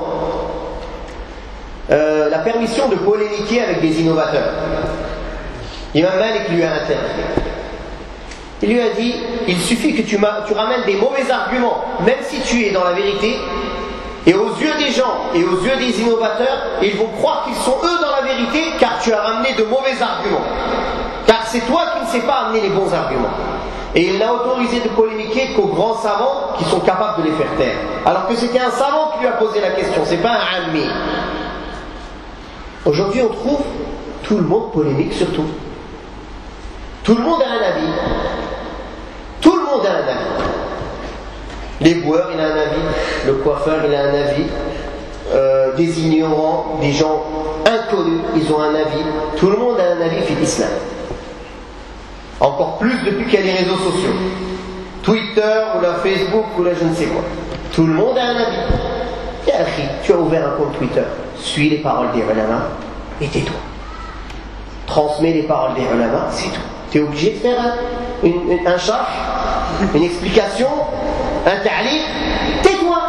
euh, la permission de polémiquer avec des innovateurs. L'imam Malik lui a interdit. Il lui a dit, il suffit que tu, tu ramènes des mauvais arguments, même si tu es dans la vérité, et aux yeux des gens et aux yeux des innovateurs, ils vont croire qu'ils sont eux dans la vérité, car tu as ramené de mauvais arguments. Car c'est toi qui ne sais pas amener les bons arguments. Et il n'a autorisé de polémiquer qu'aux grands savants qui sont capables de les faire taire. Alors que c'était un savant qui lui a posé la question, c'est pas un ammi. Aujourd'hui on trouve tout le monde polémique sur tout. Tout le monde a un avis. Tout le monde a un avis. Les boueurs, il a un avis. Le coiffeur, il a un avis. Euh, des ignorants, des gens inconnus, ils ont un avis. Tout le monde a un avis sur l'islam. Encore plus depuis qu'il y a les réseaux sociaux. Twitter, ou la Facebook, ou la je ne sais quoi. Tout le monde a un avis. Tiens, tu as ouvert un compte Twitter. Suis les paroles des ulama et tais-toi. Transmets les paroles des ulama, c'est tout. Tu es obligé de faire un, une, une, un charh, une explication, un ta'liq, tais-toi.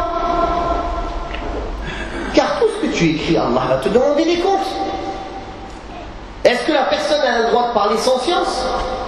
Car tout ce que tu écris, Allah va te demander des comptes. Est-ce que la personne a le droit de parler sans science?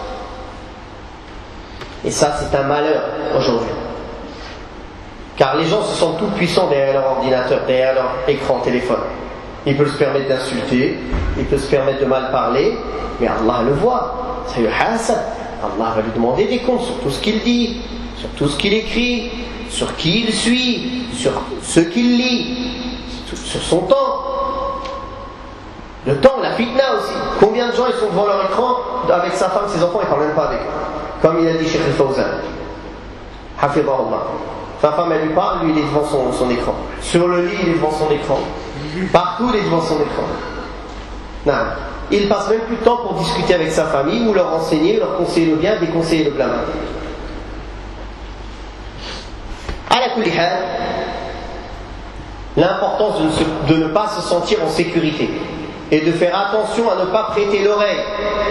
Et ça, c'est un malheur aujourd'hui. Car les gens se sentent tout puissants derrière leur ordinateur, derrière leur écran téléphone. Ils peuvent se permettre d'insulter, ils peuvent se permettre de mal parler, mais Allah le voit. Ça lui hasad. Allah va lui demander des comptes sur tout ce qu'il dit, sur tout ce qu'il écrit, sur qui il suit, sur ce qu'il lit, sur son temps. Le temps, la fitna aussi. Combien de gens ils sont devant leur écran avec sa femme, ses enfants, ils ne parlent même pas avec eux. Comme il a dit Cheikh Al-Fawzan. Hafidahullah. Sa femme, elle lui parle, lui il est devant son, son écran. Sur le lit, il est devant son écran. Partout, il est devant son écran. Non. Il passe même plus de temps pour discuter avec sa famille, ou leur enseigner, leur conseiller le bien, déconseiller le blâme. Ala kulli hal, l'importance de ne, se, de ne pas se sentir en sécurité et de faire attention à ne pas prêter l'oreille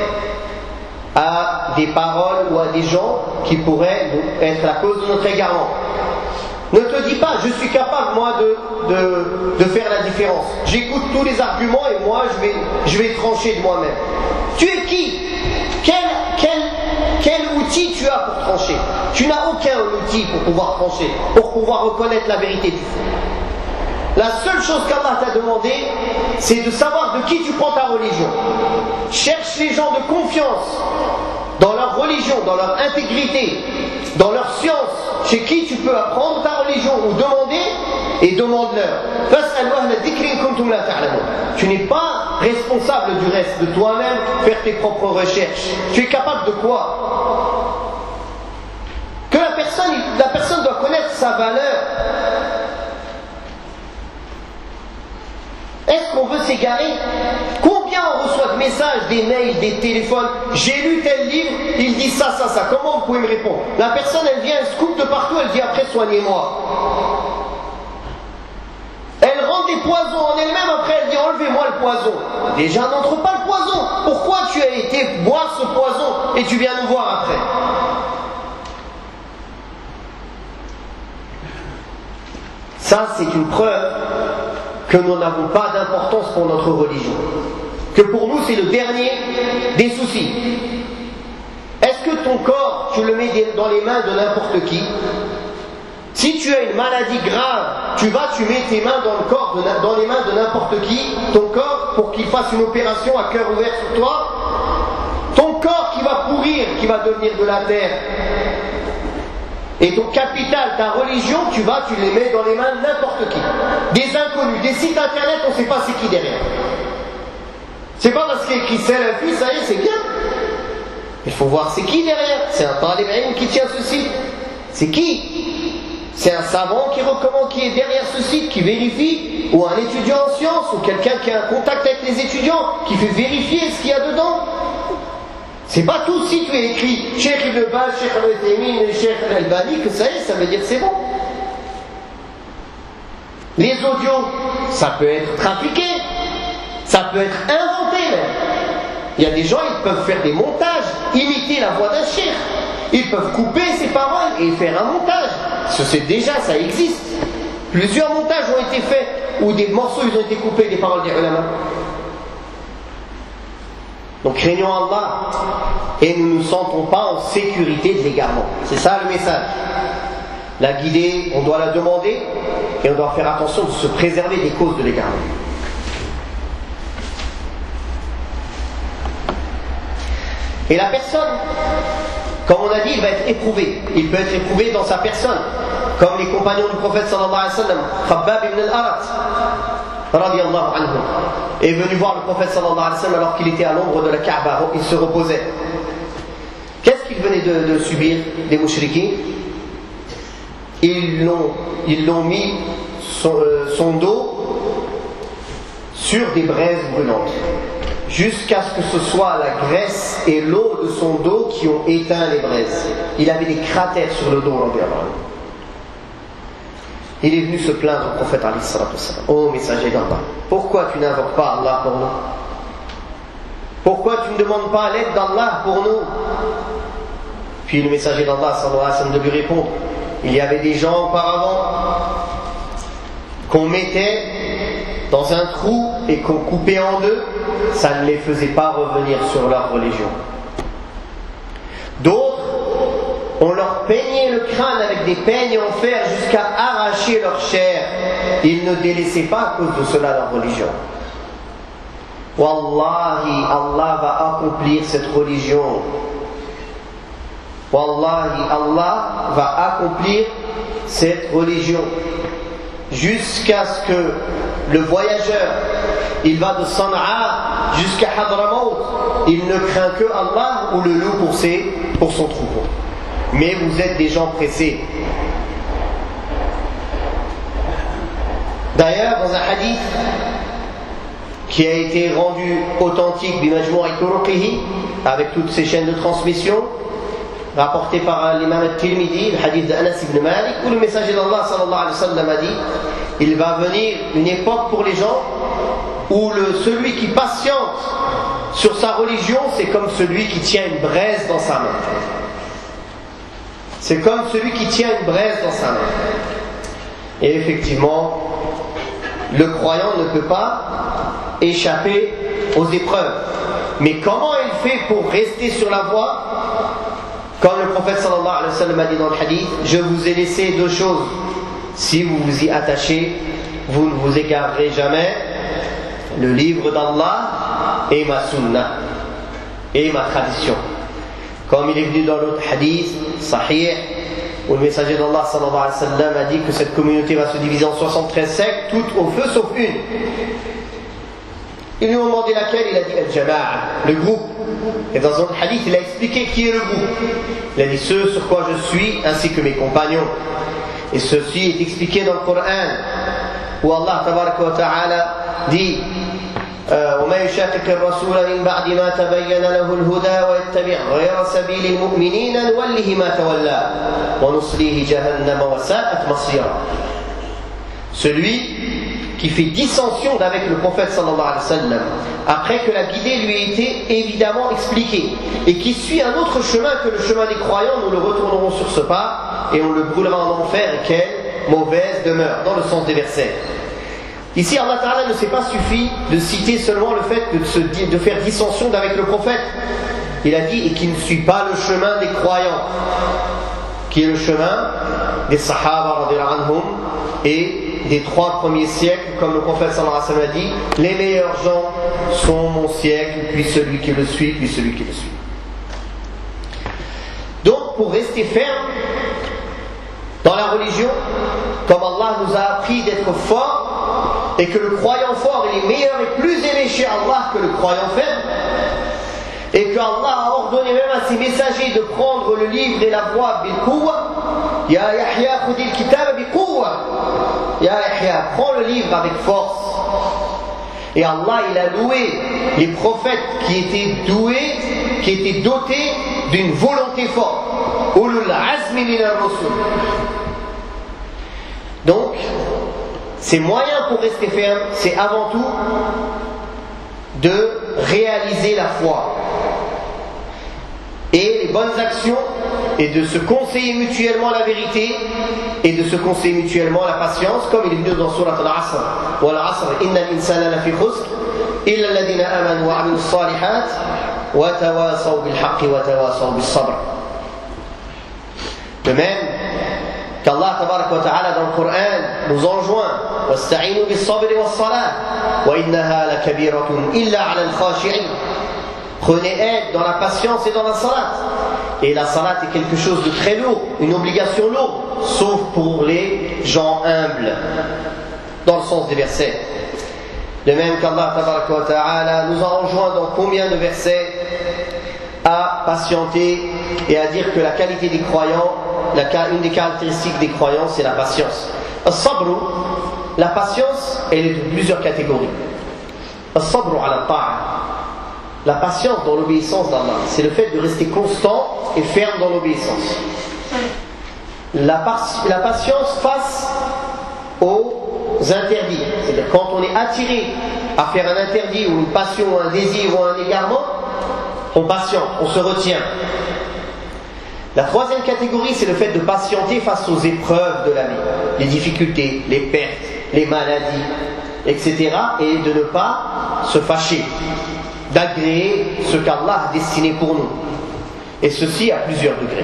à des paroles ou à des gens qui pourraient être la cause de notre égarement. Ne te dis pas, je suis capable moi de, de, de faire la différence. J'écoute tous les arguments et moi je vais, je vais trancher de moi-même. Tu es qui? Quel, quel, quel outil tu as pour trancher? Tu n'as aucun outil pour pouvoir trancher, pour pouvoir reconnaître la vérité du fond. La seule chose qu'Allah t'a demandé, c'est de savoir de qui tu prends ta religion. Cherche les gens de confiance dans leur religion, dans leur intégrité, dans leur science, chez qui tu peux apprendre ta religion ou demander, et demande-leur. Tu n'es pas responsable du reste, de toi-même faire tes propres recherches. Tu es capable de quoi? Que la personne, la personne doit connaître sa valeur. Est-ce qu'on veut s'égarer? Combien on reçoit de messages, des mails, des téléphones? J'ai lu tel livre, il dit ça, ça, ça. Comment vous pouvez me répondre? La personne, elle vient, elle se coupe de partout, elle dit après soignez-moi. Elle rentre des poisons en elle-même, après elle dit enlevez-moi le poison. Déjà n'entre pas le poison. Pourquoi tu as été boire ce poison et tu viens nous voir après? Ça, c'est une preuve que nous n'avons pas d'importance pour notre religion. Que pour nous, c'est le dernier des soucis. Est-ce que ton corps, tu le mets dans les mains de n'importe qui? Si tu as une maladie grave, tu vas, tu mets tes mains dans le corps, de, dans les mains de n'importe qui, ton corps, pour qu'il fasse une opération à cœur ouvert sur toi, ton corps qui va pourrir, qui va devenir de la terre, et ton capital, ta religion, tu vas, tu les mets dans les mains de n'importe qui. Des inconnus, des sites internet, on ne sait pas c'est qui derrière. C'est pas parce qu'il y a écrit Salafi, ça y est, c'est bien. Il faut voir c'est qui derrière. C'est un talib ilm qui tient ce site. C'est qui? c'est un savant qui recommande, qui est derrière ce site, qui vérifie, ou un étudiant en sciences, ou quelqu'un qui a un contact avec les étudiants, qui fait vérifier ce qu'il y a dedans. C'est pas tout site où il est écrit Cheikh Ibn Baz, Cheikh Al-Uthaymin, Cheikh Al-Albani, que ça y est, ça veut dire c'est bon. Les audios, ça peut être trafiqué, ça peut être inventé même. Il y a des gens, ils peuvent faire des montages, imiter la voix d'un cheikh. Ils peuvent couper ses paroles et faire un montage. Ça, c'est déjà, ça existe. Plusieurs montages ont été faits où des morceaux ils ont été coupés des paroles des ulama. Donc craignons Allah et nous ne nous sentons pas en sécurité de l'égarement. C'est ça le message. La guidée, on doit la demander et on doit faire attention de se préserver des causes de l'égarement. Et la personne, comme on a dit, il va être éprouvé. Il peut être éprouvé dans sa personne. Comme les compagnons du prophète sallallahu alayhi wa sallam, Khabbab ibn al-Arat, radiyallahu anhu, est venu voir le prophète sallallahu alayhi wa sallam alors qu'il était à l'ombre de la Kaaba, il se reposait. Qu'est-ce qu'il venait de, de subir des mouchriquins? Ils l'ont, ils l'ont mis son, euh, son dos sur des braises brûlantes, jusqu'à ce que ce soit la graisse et l'eau de son dos qui ont éteint les braises. Il avait des cratères sur le dos, radiyallahu anhu. Il est venu se plaindre au prophète alayhi salatu wassalam. Ô messager d'Allah, pourquoi tu n'invoques pas Allah pour nous? Pourquoi tu ne demandes pas l'aide d'Allah pour nous? Puis le messager d'Allah sallallahu alayhi wa sallam de lui répondre, il y avait des gens auparavant qu'on mettait dans un trou et qu'on coupait en deux, ça ne les faisait pas revenir sur leur religion. D'autres, on leur peignait le crâne avec des peignes en fer jusqu'à arracher leur chair. Ils ne délaissaient pas à cause de cela leur religion. Wallahi, Allah va accomplir cette religion. Wallahi, Allah va accomplir cette religion. Jusqu'à ce que le voyageur, il va de Sana'a jusqu'à Hadramaut, il ne craint que Allah ou le loup pour, ses, pour son troupeau. Mais vous êtes des gens pressés. D'ailleurs, dans un hadith qui a été rendu authentique bimajmou'i turuqihi, avec toutes ces chaînes de transmission, rapporté par l'imam al-Tirmidhi, le hadith d'Anas ibn Malik, où le messager d'Allah sallallahu alayhi wa sallam a dit, il va venir une époque pour les gens où le, celui qui patiente sur sa religion, c'est comme celui qui tient une braise dans sa main. C'est comme celui qui tient une braise dans sa main. Et effectivement, le croyant ne peut pas échapper aux épreuves. Mais comment il fait pour rester sur la voie? Comme le prophète sallallahu alayhi wa sallam a dit dans le hadith, je vous ai laissé deux choses. Si vous vous y attachez, vous ne vous égarerez jamais. Le livre d'Allah et ma sunnah, et ma tradition. Comme il est venu dans l'autre hadith, sahih, où le messager d'Allah sallallahu alayhi wa sallam a dit que cette communauté va se diviser en soixante-treize sectes, toutes au feu sauf une. Ils lui ont demandé laquelle, il a dit al-jama'a, le groupe. Et dans un autre hadith, il a expliqué qui est le groupe. Il a dit ceux sur quoi je suis, ainsi que mes compagnons. Et ceci est expliqué dans le Coran, où Allah tabaraka wa ta'ala dit وَمَنْ يُشَاقِقِ الرَّسُولَ مِنْ بَعْدِ مَا تَبَيَّنَ لَهُ الْهُدَى وَيَتَّبِعْ غَيْرَ سَبِيلِ الْمُؤْمِنِينَ نُوَلِّهِ مَا تَوَلَّى وَنُصْلِيهِ جَهَنَّمَ وَسَاءَتْ مَصِيرًا. Celui qui fait dissension d'avec le prophète sallallahu alayhi wa sallam, après que la guidée lui ait été évidemment expliquée, et qui suit un autre chemin que le chemin des croyants, nous le retournerons sur ce pas, et on le brûlera en enfer, et quelle mauvaise demeure, dans le sens des versets. Ici, Allah Ta'ala ne s'est pas suffi de citer seulement le fait de, se, de faire dissension d'avec le prophète. Il a dit, et qui ne suit pas le chemin des croyants, qui est le chemin des Sahaba radiyallahu anhum, et des trois premiers siècles, comme le prophète sallallahu alayhi wa sallam a dit, les meilleurs gens sont mon siècle, puis celui qui le suit, puis celui qui le suit. Donc, pour rester ferme dans la religion, comme Allah nous a appris d'être forts, et que le croyant fort il est meilleur et plus aimé chez Allah que le croyant faible, et que Allah a ordonné même à ses messagers de prendre le livre et la voie bil quwwa, Ya Yahya khudil kitab bi quwwa. Ya Yahya, prends le livre avec force. Et Allah, il a loué les prophètes qui étaient doués, qui étaient dotés d'une volonté forte. Ulul azmi minar rusul. Donc, ces moyens pour rester ferme, c'est avant tout de réaliser la foi et les bonnes actions, et de se conseiller mutuellement la vérité et de se conseiller mutuellement la patience, comme il est venu dans Surat Al-Asr. Wa al-Asr inna al-insana lafi khusr illa alladhina amanu wa 'amilu s-salihat wa tawasaw bil haqqi wa tawasaw bis sabr. De même qu'Allah tabaraka wa ta'ala dans le Coran nous enjoint wasta'inu bis sabri was salah wa innaha lakabiratun illa 'ala al-khashi'in. Prenez aide dans la patience et dans la salat. Et la salat est quelque chose de très lourd, une obligation lourde, sauf pour les gens humbles, dans le sens des versets. De même qu'Allah tabaraka wa ta'ala nous a enjoint dans combien de versets à patienter et à dire que la qualité des croyants, la, une des caractéristiques des croyants, c'est la patience. As-sabru, la patience, elle est de plusieurs catégories. As-sabru ala ta'a. La patience dans l'obéissance d'Allah, c'est le fait de rester constant et ferme dans l'obéissance. La, par- la patience face aux interdits, c'est-à-dire quand on est attiré à faire un interdit ou une passion ou un désir ou un égarement, on patiente, on se retient. La troisième catégorie, c'est le fait de patienter face aux épreuves de la vie, les difficultés, les pertes, les maladies, et cetera, et de ne pas se fâcher, d'agréer ce qu'Allah a destiné pour nous. Et ceci à plusieurs degrés.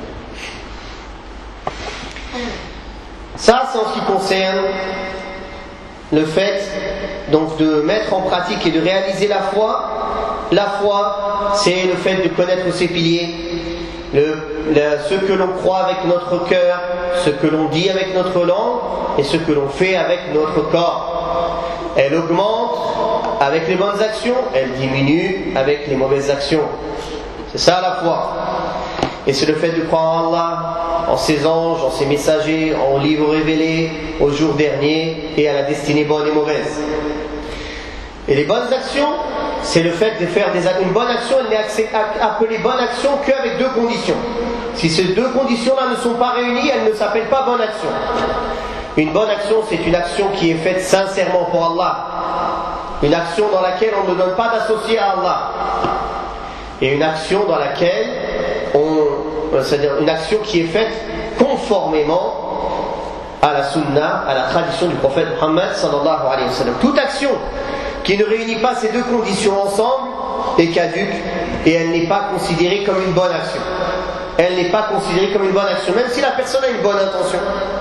Ça, c'est en ce qui concerne le fait donc de mettre en pratique et de réaliser la foi. La foi, c'est le fait de connaître ses piliers, le, le, ce que l'on croit avec notre cœur, ce que l'on dit avec notre langue et ce que l'on fait avec notre corps. Elle augmente avec les bonnes actions, elle diminue avec les mauvaises actions. C'est ça la foi. Et c'est le fait de croire en Allah, en ses anges, en ses messagers, en livres révélés, au jour dernier et à la destinée bonne et mauvaise. Et les bonnes actions, c'est le fait de faire des, une bonne action, elle n'est appelée bonne action qu'avec deux conditions. Si ces deux conditions-là ne sont pas réunies, elle ne s'appelle pas bonne action. Une bonne action, c'est une action qui est faite sincèrement pour Allah. Une action dans laquelle on ne donne pas d'associé à Allah. Et une action dans laquelle on, c'est-à-dire une action qui est faite conformément à la sunna, à la tradition du prophète Muhammad sallallahu alayhi wa sallam. Toute action qui ne réunit pas ces deux conditions ensemble est caduque et elle n'est pas considérée comme une bonne action. Elle n'est pas considérée comme une bonne action, même si la personne a une bonne intention.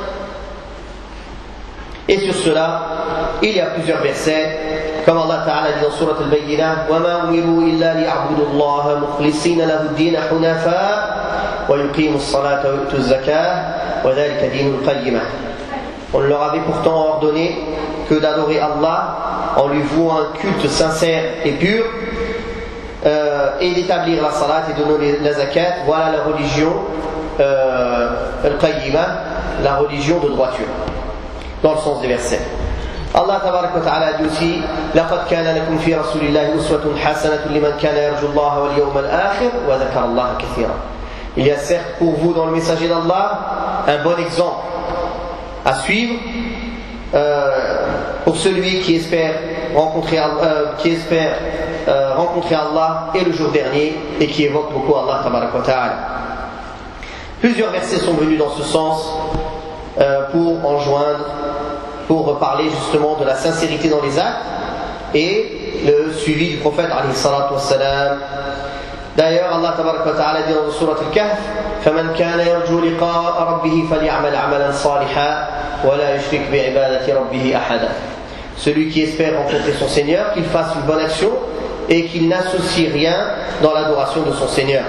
Et sur cela, il y a plusieurs versets, comme Allah Ta'ala dit dans Surat Al-Bayyinah, وَمَا أُمِرُوا إِلَّا لِيَعْبُدُوا اللَّهَ مُخْلِصِينَ لَهُ الدِّينَ حُنَفَاءَ وَيُقِيمُوا الصَّلَاةَ وَيُؤْتُوا الزَّكَاةَ وَذَلِكَ دِينُ الْقَيِّمَةِ. On leur avait pourtant ordonné que d'adorer Allah en lui vouant un culte sincère et pur, euh, et d'établir la salat et de donner la zakat. Voilà la religion euh, al-qayyima, la religion de droiture, dans le sens des versets. Allah tabaraka wa ta'ala dit aussi لَقَدْ كَانَ لَكُمْ فِي رَسُولِ اللَّهِ أُسْوَةٌ حَسَنَةٌ لِمَنْ كَانَ يَرْجُو اللَّهَ وَالْيَوْمَ الْآخِرَ وَذَكَرَ اللَّهَ كَثِيرًا. Il y a certes pour vous dans le messager d'Allah un bon exemple à suivre euh, pour celui qui espère rencontrer, euh, qui espère, euh, rencontrer Allah et le jour dernier et qui évoque beaucoup Allah tabaraka wa ta'ala. Plusieurs versets sont venus dans ce sens euh, pour enjoindre, pour parler justement de la sincérité dans les actes et le suivi du prophète alayhi salatu wassalam. D'ailleurs, Allah tabaraka wa ta'ala dit dans Surat Al-Kahf فَمَنْ كَانَ يَرْجُو لِقَاءَ رَبِّهِ فَلْيَعْمَلْ عَمَلًا صَالِحًا وَلَا يُشْرِكْ بِعِبَادَةِ رَبِّهِ أَحَدًا. Celui qui espère rencontrer son Seigneur, qu'il fasse une bonne action et qu'il n'associe rien dans l'adoration de son Seigneur.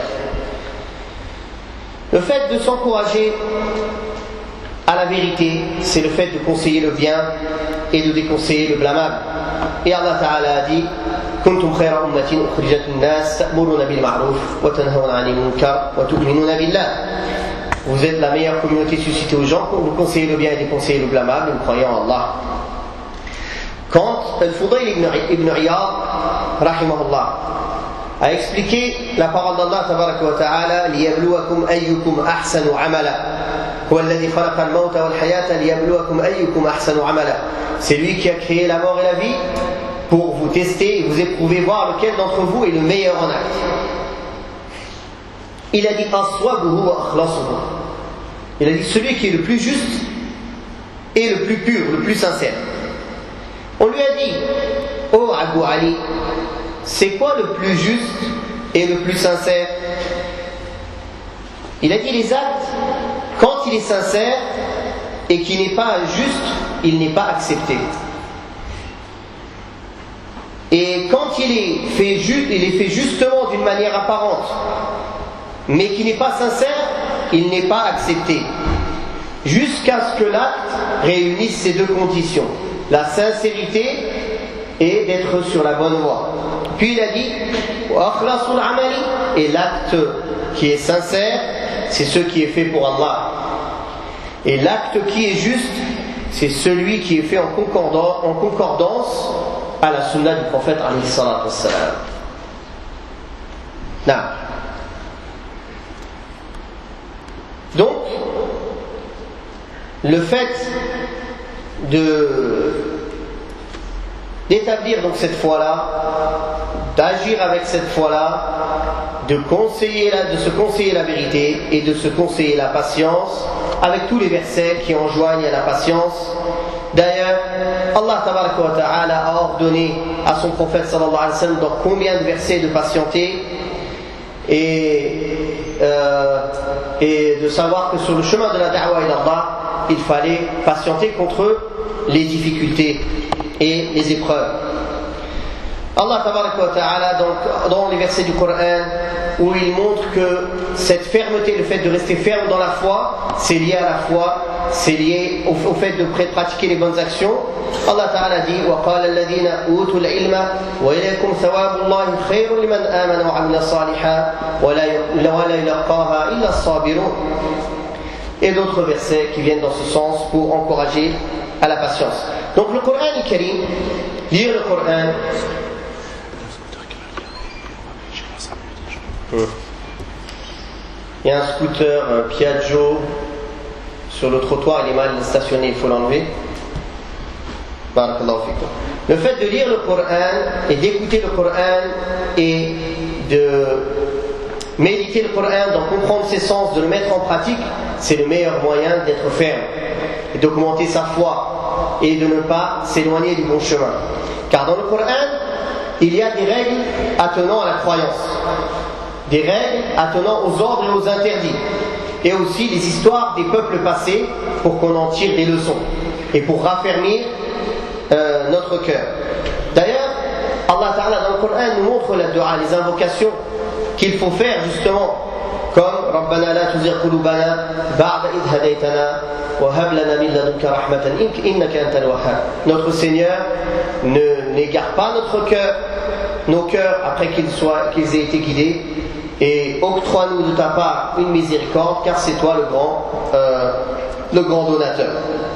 Le fait de s'encourager à la vérité, c'est le fait de conseiller le bien et de déconseiller le blâmable. Et Allah Ta'ala a dit كنتم خير أمة أخرجت الناس تأمرون بالمعروف وتنهون عن المنكر وتؤمنون بالله. vous êtes la meilleure communauté suscitée aux gens, vous conseillez le bien et déconseillez le blâmable, nous croyons en Allah. Quand Al-Fudayl ibn, ibn Iyad, rahimahullah, a expliqué la parole d'Allah tabaraka wa ta'ala, liyabluwakum ayyukum ahsanu amala, huwa alladhi khalaqa al-mawta wal hayata liyabluwakum ayyukum ahsanu amala. C'est lui qui a créé la mort et la vie pour vous tester et vous éprouver, voir lequel d'entre vous est le meilleur en acte. Il a dit aswabuhu wa akhlasuhu. Il a dit celui qui est le plus juste et le plus pur, le plus sincère. On lui a dit, oh Abu Ali, c'est quoi le plus juste et le plus sincère? Il a dit les actes, quand il est sincère et qu'il n'est pas juste, il n'est pas accepté. Et quand il est fait, ju- il est fait justement d'une manière apparente, mais qui n'est pas sincère, il n'est pas accepté. Jusqu'à ce que l'acte réunisse ces deux conditions, la sincérité et d'être sur la bonne voie. Puis il a dit, et l'acte qui est sincère, c'est ce qui est fait pour Allah. Et l'acte qui est juste, c'est celui qui est fait en concordance, en concordance à la sunna du prophète alayhi salatu wassalam. Non. Donc, le fait de d'établir donc cette foi-là, d'agir avec cette foi-là, de conseiller la, de se conseiller la vérité et de se conseiller la patience, avec tous les versets qui enjoignent à la patience. D'ailleurs, Allah tabaraka wa ta'ala a ordonné à son prophète sallallahu alayhi wa sallam dans combien de versets de patienter et, euh, et de savoir que sur le chemin de la da'wa ila Allah, il fallait patienter contre les difficultés et les épreuves. Allah tabaraka wa ta'ala donc, dans les versets du Coran où il montre que cette fermeté, le fait de rester ferme dans la foi, c'est lié à la foi, c'est lié au, au fait de pratiquer les bonnes actions. Allah ta'ala dit وَقَالَ الَّذِينَ أُوتُوا الْعِلْمَ وَإِلَيْكُمْ ثَوَابُ اللَّهِ خَيْرٌ لِمَنْ آمَنَ وَعَمِلَ صَالِحًا وَلَا يُلَقَّاهَا إِلَّا الصَّابِرُونَ. Et d'autres versets qui viennent dans ce sens pour encourager à la patience. Donc le Coran al-Karim, lire le Coran. Il y a un scooter, un Piaggio sur le trottoir, il est mal stationné, il faut l'enlever. Le fait de lire le Coran et d'écouter le Coran et de méditer le Coran, d'en comprendre ses sens, de le mettre en pratique, c'est le meilleur moyen d'être ferme et d'augmenter sa foi et de ne pas s'éloigner du bon chemin. Car dans le Coran, il y a des règles attenant à la croyance, des règles attenant aux ordres et aux interdits, et aussi des histoires des peuples passés pour qu'on en tire des leçons et pour raffermir euh, notre cœur. D'ailleurs, Allah Ta'ala dans le Coran nous montre la dua, les invocations qu'il faut faire justement, comme Rabbana la tuzigh qulubana ba'da idh hadaytana wa hab lana min ladunka rahmatan innaka antal wahhab. Notre Seigneur ne n'égare pas notre cœur, nos cœurs après qu'ils soient qu'ils aient été guidés, et octroie-nous de ta part une miséricorde, car c'est toi le grand euh, le grand donateur.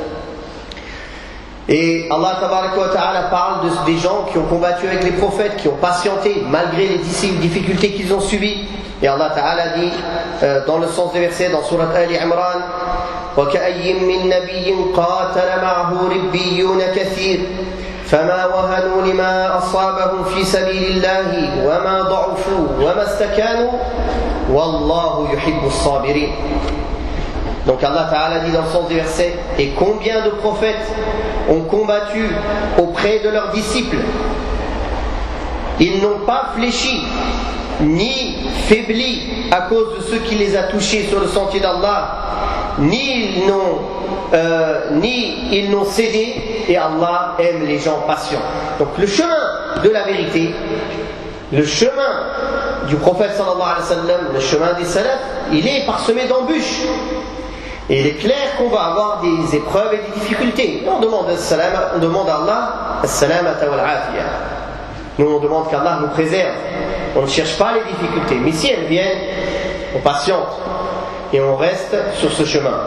Et Allah tabaraka wa ta'ala parle de, des gens qui ont combattu avec les prophètes, qui ont patienté malgré les difficultés qu'ils ont subies. Et Allah ta'ala dit euh, dans le sens des versets dans Surat Ali Imran, وَكَأَيٍّ مِّن نَبِيٍّ قَاتَلَ مَعَهُ رِبِّيُّونَ كَثِيرٌ فما وهنوا لما أصابهم في سبيل الله وما ضعفوا وما استكانوا والله يحب الصابرين. Donc Allah Ta'ala dit dans le sens des versets, et combien de prophètes ont combattu auprès de leurs disciples, ils n'ont pas fléchi ni faibli à cause de ce qui les a touchés sur le sentier d'Allah, ni ils n'ont euh, ni ils n'ont cédé, et Allah aime les gens patients. Donc le chemin de la vérité, le chemin du prophète sallallahu alayhi wa sallam, le chemin des salafs, il est parsemé d'embûches. Et il est clair qu'on va avoir des épreuves et des difficultés. On demande, on demande à Allah as-salamata wal afiya. Nous on demande qu'Allah nous préserve. On ne cherche pas les difficultés, mais si elles viennent, on patiente. et on reste sur ce chemin.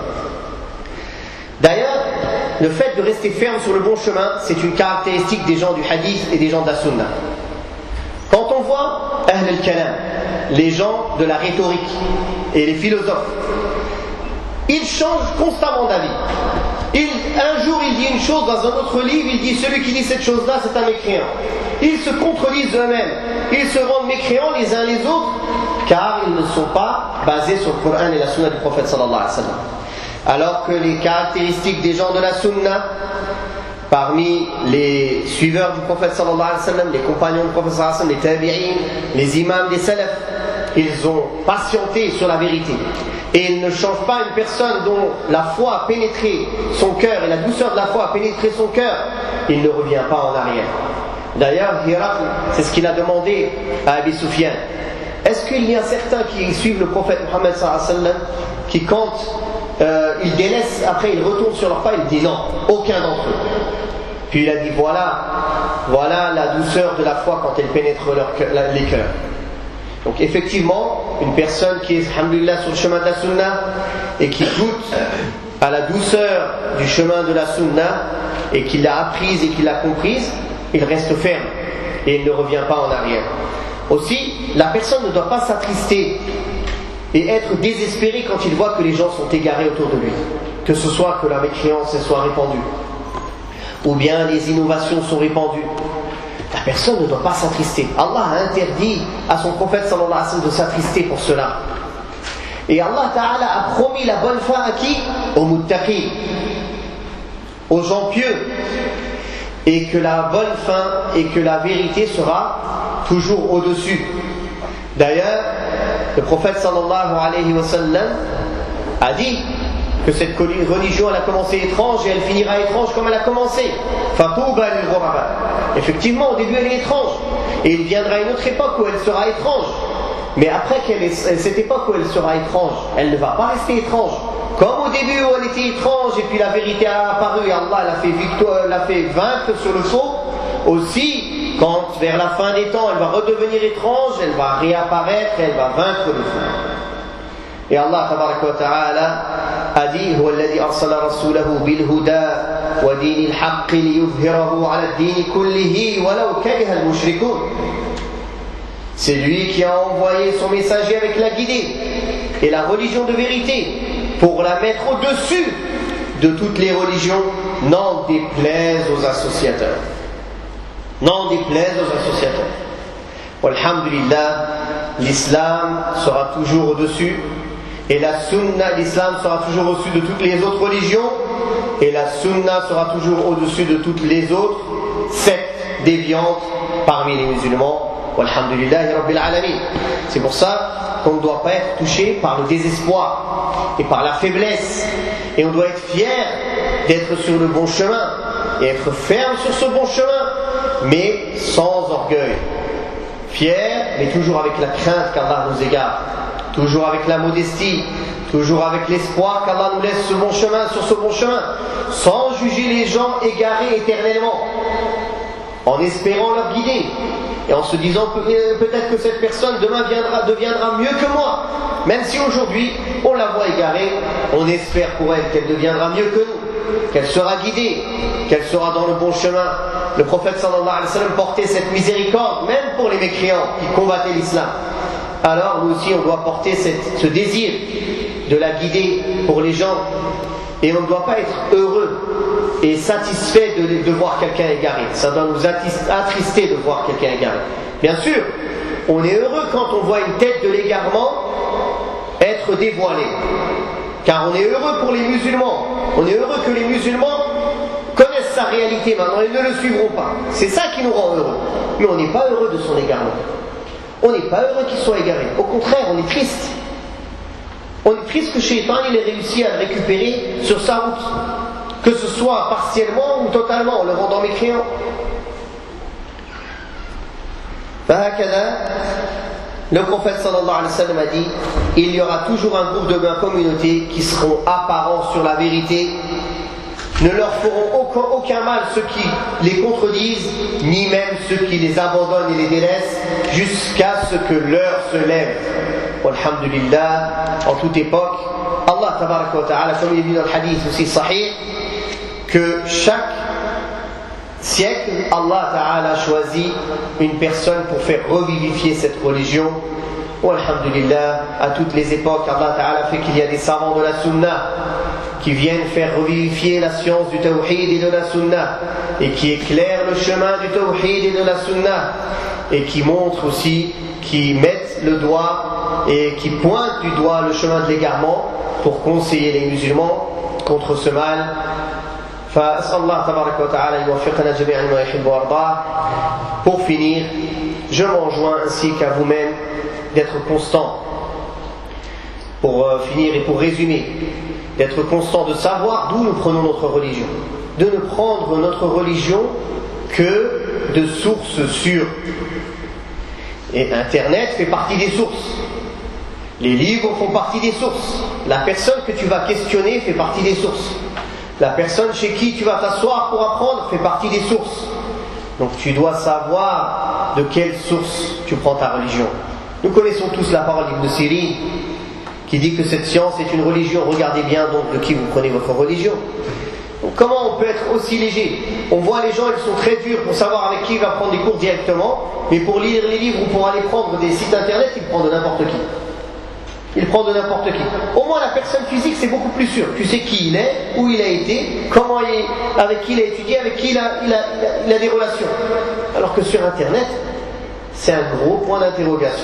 D'ailleurs, le fait de rester ferme sur le bon chemin, c'est une caractéristique des gens du hadith et des gens de la sunna. Quand on voit Ahl al-Kalam, les gens de la rhétorique et les philosophes, ils changent constamment d'avis. Il, un jour il dit une chose, dans un autre livre il dit celui qui dit cette chose-là c'est un mécréant. Ils se contredisent eux-mêmes, ils se rendent mécréants les uns les autres, car ils ne sont pas basés sur le Coran et la sunna du prophète sallallahu alayhi wa sallam. Alors que les caractéristiques des gens de la sunna, parmi les suiveurs du prophète sallallahu alayhi wa sallam, les compagnons du prophète sallallahu alayhi wa sallam, les tabi'in, les imams, les salafs, ils ont patienté sur la vérité. Et ils ne changent pas une personne dont la foi a pénétré son cœur et la douceur de la foi a pénétré son cœur, il ne revient pas en arrière. D'ailleurs, Hiraql, c'est ce qu'il a demandé à Abi Sufyan. Est-ce qu'il y a certains qui suivent le prophète Mohammed sallallahu alayhi wa sallam, qui quand euh, ils délaissent, après ils retournent sur leur pas, il dit non, aucun d'entre eux. Puis il a dit voilà, voilà la douceur de la foi quand elle pénètre leur, les cœurs. Donc effectivement, une personne qui est, alhamdulillah, sur le chemin de la sunna et qui goûte à la douceur du chemin de la sunna et qui l'a apprise et qui l'a comprise, il reste ferme et il ne revient pas en arrière. Aussi, la personne ne doit pas s'attrister et être désespéré quand il voit que les gens sont égarés autour de lui. Que ce soit que la mécréance soit répandue, ou bien les innovations sont répandues. La personne ne doit pas s'attrister. Allah a interdit à son prophète sallallahu alayhi wa sallam de s'attrister pour cela. Et Allah Ta'ala a promis la bonne fin à qui? Aux muttaqis, aux gens pieux. Et que la bonne fin et que la vérité sera toujours au-dessus. D'ailleurs, le prophète sallallahu alayhi wa sallam a dit que cette religion elle a commencé étrange et elle finira étrange comme elle a commencé. Fatouba lil-ghuraba. Effectivement, au début elle est étrange et il viendra une autre époque où elle sera étrange. Mais après qu'elle est, cette époque où elle sera étrange, elle ne va pas rester étrange. Comme au début où elle était étrange et puis la vérité a apparu et Allah l'a fait victoire, l'a fait vaincre sur le faux. Aussi, quand vers la fin des temps elle va redevenir étrange, elle va réapparaître et elle va vaincre le faux. Et Allah tabaraka wa ta'ala a dit huwa alladhi arsala rasulahu bil huda wa dinil haqqi liyuzhirahu ala ad-din kullihi walau kariha al-mushrikun. C'est lui qui a envoyé son messager avec la guidée et la religion de vérité pour la mettre au-dessus de toutes les religions, n'en déplaise aux associateurs. N'en déplaise aux associateurs. Walhamdulillah, l'islam sera toujours au-dessus. Et la sunna, l'islam sera toujours au-dessus de toutes les autres religions. Et la sunna sera toujours au-dessus de toutes les autres sectes déviantes parmi les musulmans. Walhamdulillahi Rabbil Alamin. C'est pour ça qu'on ne doit pas être touché par le désespoir et par la faiblesse. Et on doit être fier d'être sur le bon chemin et être ferme sur ce bon chemin, mais sans orgueil. Fier, mais toujours avec la crainte qu'Allah nous égare. Toujours avec la modestie, toujours avec l'espoir qu'Allah nous laisse ce bon chemin, sur ce bon chemin, sans juger les gens égarés éternellement, en espérant leur guider, et en se disant peut-être que cette personne demain viendra, deviendra mieux que moi, même si aujourd'hui on la voit égarée, on espère pour elle qu'elle deviendra mieux que nous, qu'elle sera guidée, qu'elle sera dans le bon chemin. Le prophète sallallahu alayhi wa sallam portait cette miséricorde, même pour les mécréants qui combattaient l'islam. Alors nous aussi on doit porter cette, ce désir de la guider pour les gens, et on ne doit pas être heureux et satisfait de, de voir quelqu'un égaré. Ça doit nous attrister de voir quelqu'un égaré. Bien sûr, on est heureux quand on voit une tête de l'égarement être dévoilée, car on est heureux pour les musulmans. On est heureux que les musulmans connaissent sa réalité maintenant et ne le suivront pas. C'est ça qui nous rend heureux. Mais on n'est pas heureux de son égarement. On n'est pas heureux qu'il soit égaré. Au contraire, on est triste. On est triste que Shaitan il ait réussi à le récupérer sur sa route. Que ce soit partiellement ou totalement, en le rendant mécréant. Le prophète sallallahu alayhi wa sallam a dit il y aura toujours un groupe de ma communauté qui seront apparents sur la vérité, ne leur feront aucun, aucun mal ceux qui les contredisent, ni même ceux qui les abandonnent et les délaissent, jusqu'à ce que l'heure se lève. Alhamdulillah, en toute époque. Allah tabaraka wa ta'ala, comme il est dit dans le hadith aussi sahih, que chaque siècle, Allah ta'ala choisit une personne pour faire revivifier cette religion. Alhamdulillah, à toutes les époques, Allah ta'ala fait qu'il y a des savants de la sunna qui viennent faire revivifier la science du tawhid et de la sunna, et qui éclairent le chemin du tawhid et de la sunna, et qui montrent aussi, qui mettent le doigt et qui pointent du doigt le chemin de l'égarement pour conseiller les musulmans contre ce mal. Pour finir, je m'enjoins ainsi qu'à vous-même d'être constant. Pour euh, finir et pour résumer, d'être constant, de savoir d'où nous prenons notre religion, de ne prendre notre religion que de sources sûres. Et Internet fait partie des sources. Les livres font partie des sources. La personne que tu vas questionner fait partie des sources. La personne chez qui tu vas t'asseoir pour apprendre fait partie des sources. Donc tu dois savoir de quelle source tu prends ta religion. Nous connaissons tous la parole d'Ibn Sirin qui dit que cette science est une religion. Regardez bien donc de qui vous prenez votre religion. Donc comment on peut être aussi léger? On voit les gens, ils sont très durs pour savoir avec qui il va prendre des cours directement, mais pour lire les livres ou pour aller prendre des sites internet, il prend de n'importe qui. Il prend de n'importe qui. Au moins la personne physique, c'est beaucoup plus sûr. Tu sais qui il est, où il a été, comment il est, avec qui il a étudié, avec qui il a, il a, il a, il a des relations. Alors que sur internet, c'est un gros point d'interrogation.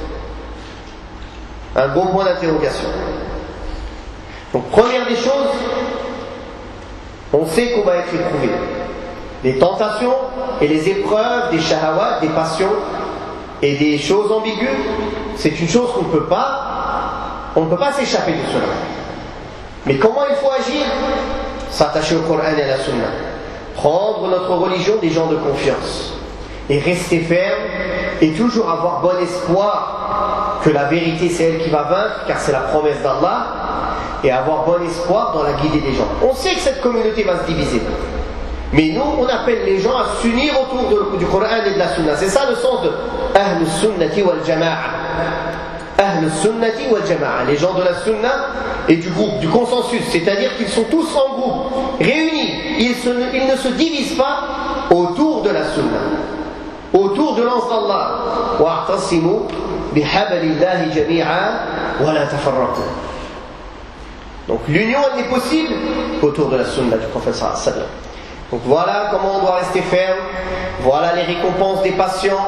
Un gros point d'interrogation. Donc première des choses, on sait qu'on va être éprouvé. Les tentations et les épreuves, des shahawat, des passions et des choses ambiguës, c'est une chose qu'on ne peut pas, on ne peut pas s'échapper de cela. Mais comment il faut agir? S'attacher au Coran et à la Sunna. Prendre notre religion des gens de confiance. Et rester ferme et toujours avoir bon espoir que la vérité c'est elle qui va vaincre, car c'est la promesse d'Allah, et avoir bon espoir dans la guidée des gens. On sait que cette communauté va se diviser. Mais nous, on appelle les gens à s'unir autour de, du Coran et de la Sunna. C'est ça le sens de Ahl sunnati wal jama'a. Ahl sunnati wal jama'a. Les gens de la Sunna et du groupe, du consensus. C'est-à-dire qu'ils sont tous en groupe, réunis. Ils, se, ils ne se divisent pas autour de la Sunna, autour de l'anse d'Allah. Wa'tasimu bihablillahi jami'a wa la tafarraqu. Donc l'union, elle n'est possible autour de la Sunna du prophète sallallahu alayhi wa sallam. Donc voilà comment on doit rester ferme. Voilà les récompenses des patients.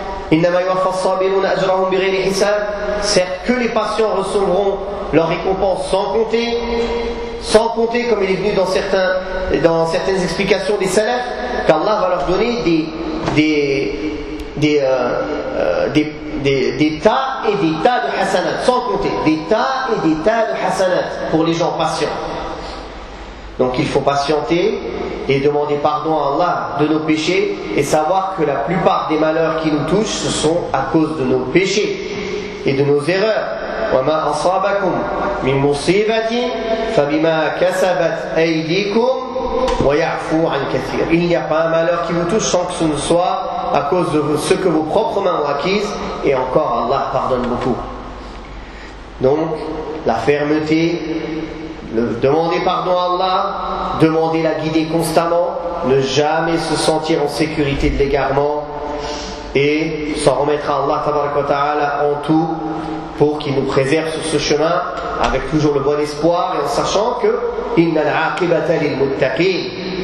Certes que les patients recevront leurs récompenses sans compter, sans compter, comme il est venu dans, certains, dans certaines explications des salafs, qu'Allah va leur donner des, des, des, euh, euh, des, des, des tas et des tas de hasanat, sans compter, des tas et des tas de hasanat pour les gens patients. Donc il faut patienter et demander pardon à Allah de nos péchés et savoir que la plupart des malheurs qui nous touchent, ce sont à cause de nos péchés et de nos erreurs. وَمَا أَصَابَكُمْ مِن مُّصِيبَةٍ فَبِمَا كَسَبَتْ أَيْدِيكُمْ وَيَعْفُو عَنْ كَثِيرٍ. Il n'y a pas un malheur qui vous touche sans que ce ne soit à cause de ce que vos propres mains ont acquis, et encore Allah pardonne beaucoup. Donc la fermeté, le, demander pardon à Allah, demander la guider constamment, ne jamais se sentir en sécurité de l'égarement et s'en remettre à Allah tabaraka wa ta'ala en tout pour qu'il nous préserve sur ce chemin avec toujours le bon espoir et en sachant que innal aqibata lil muttaqin.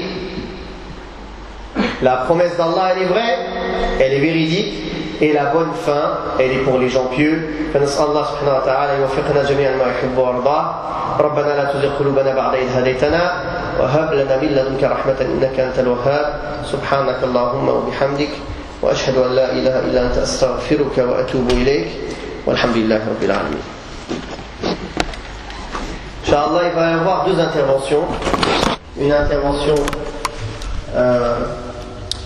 La promesse d'Allah elle est vraie, elle est véridique et la bonne fin elle est pour les gens pieux. فنسأل الله سبحانه وتعالى يوفقنا جميعا ما يحب ويرضاه. ربنا لا تزغ قلوبنا بعد إذ هديتنا وهب لنا من لدنك رحمة إنك أنت الوهاب. سبحانك اللهم وبحمدك وأشهد أن لا إله إلا أنت أستغفرك وأتوب إليك والحمد لله رب العالمين. Inch'Allah, il va y avoir deux interventions. Une intervention euh,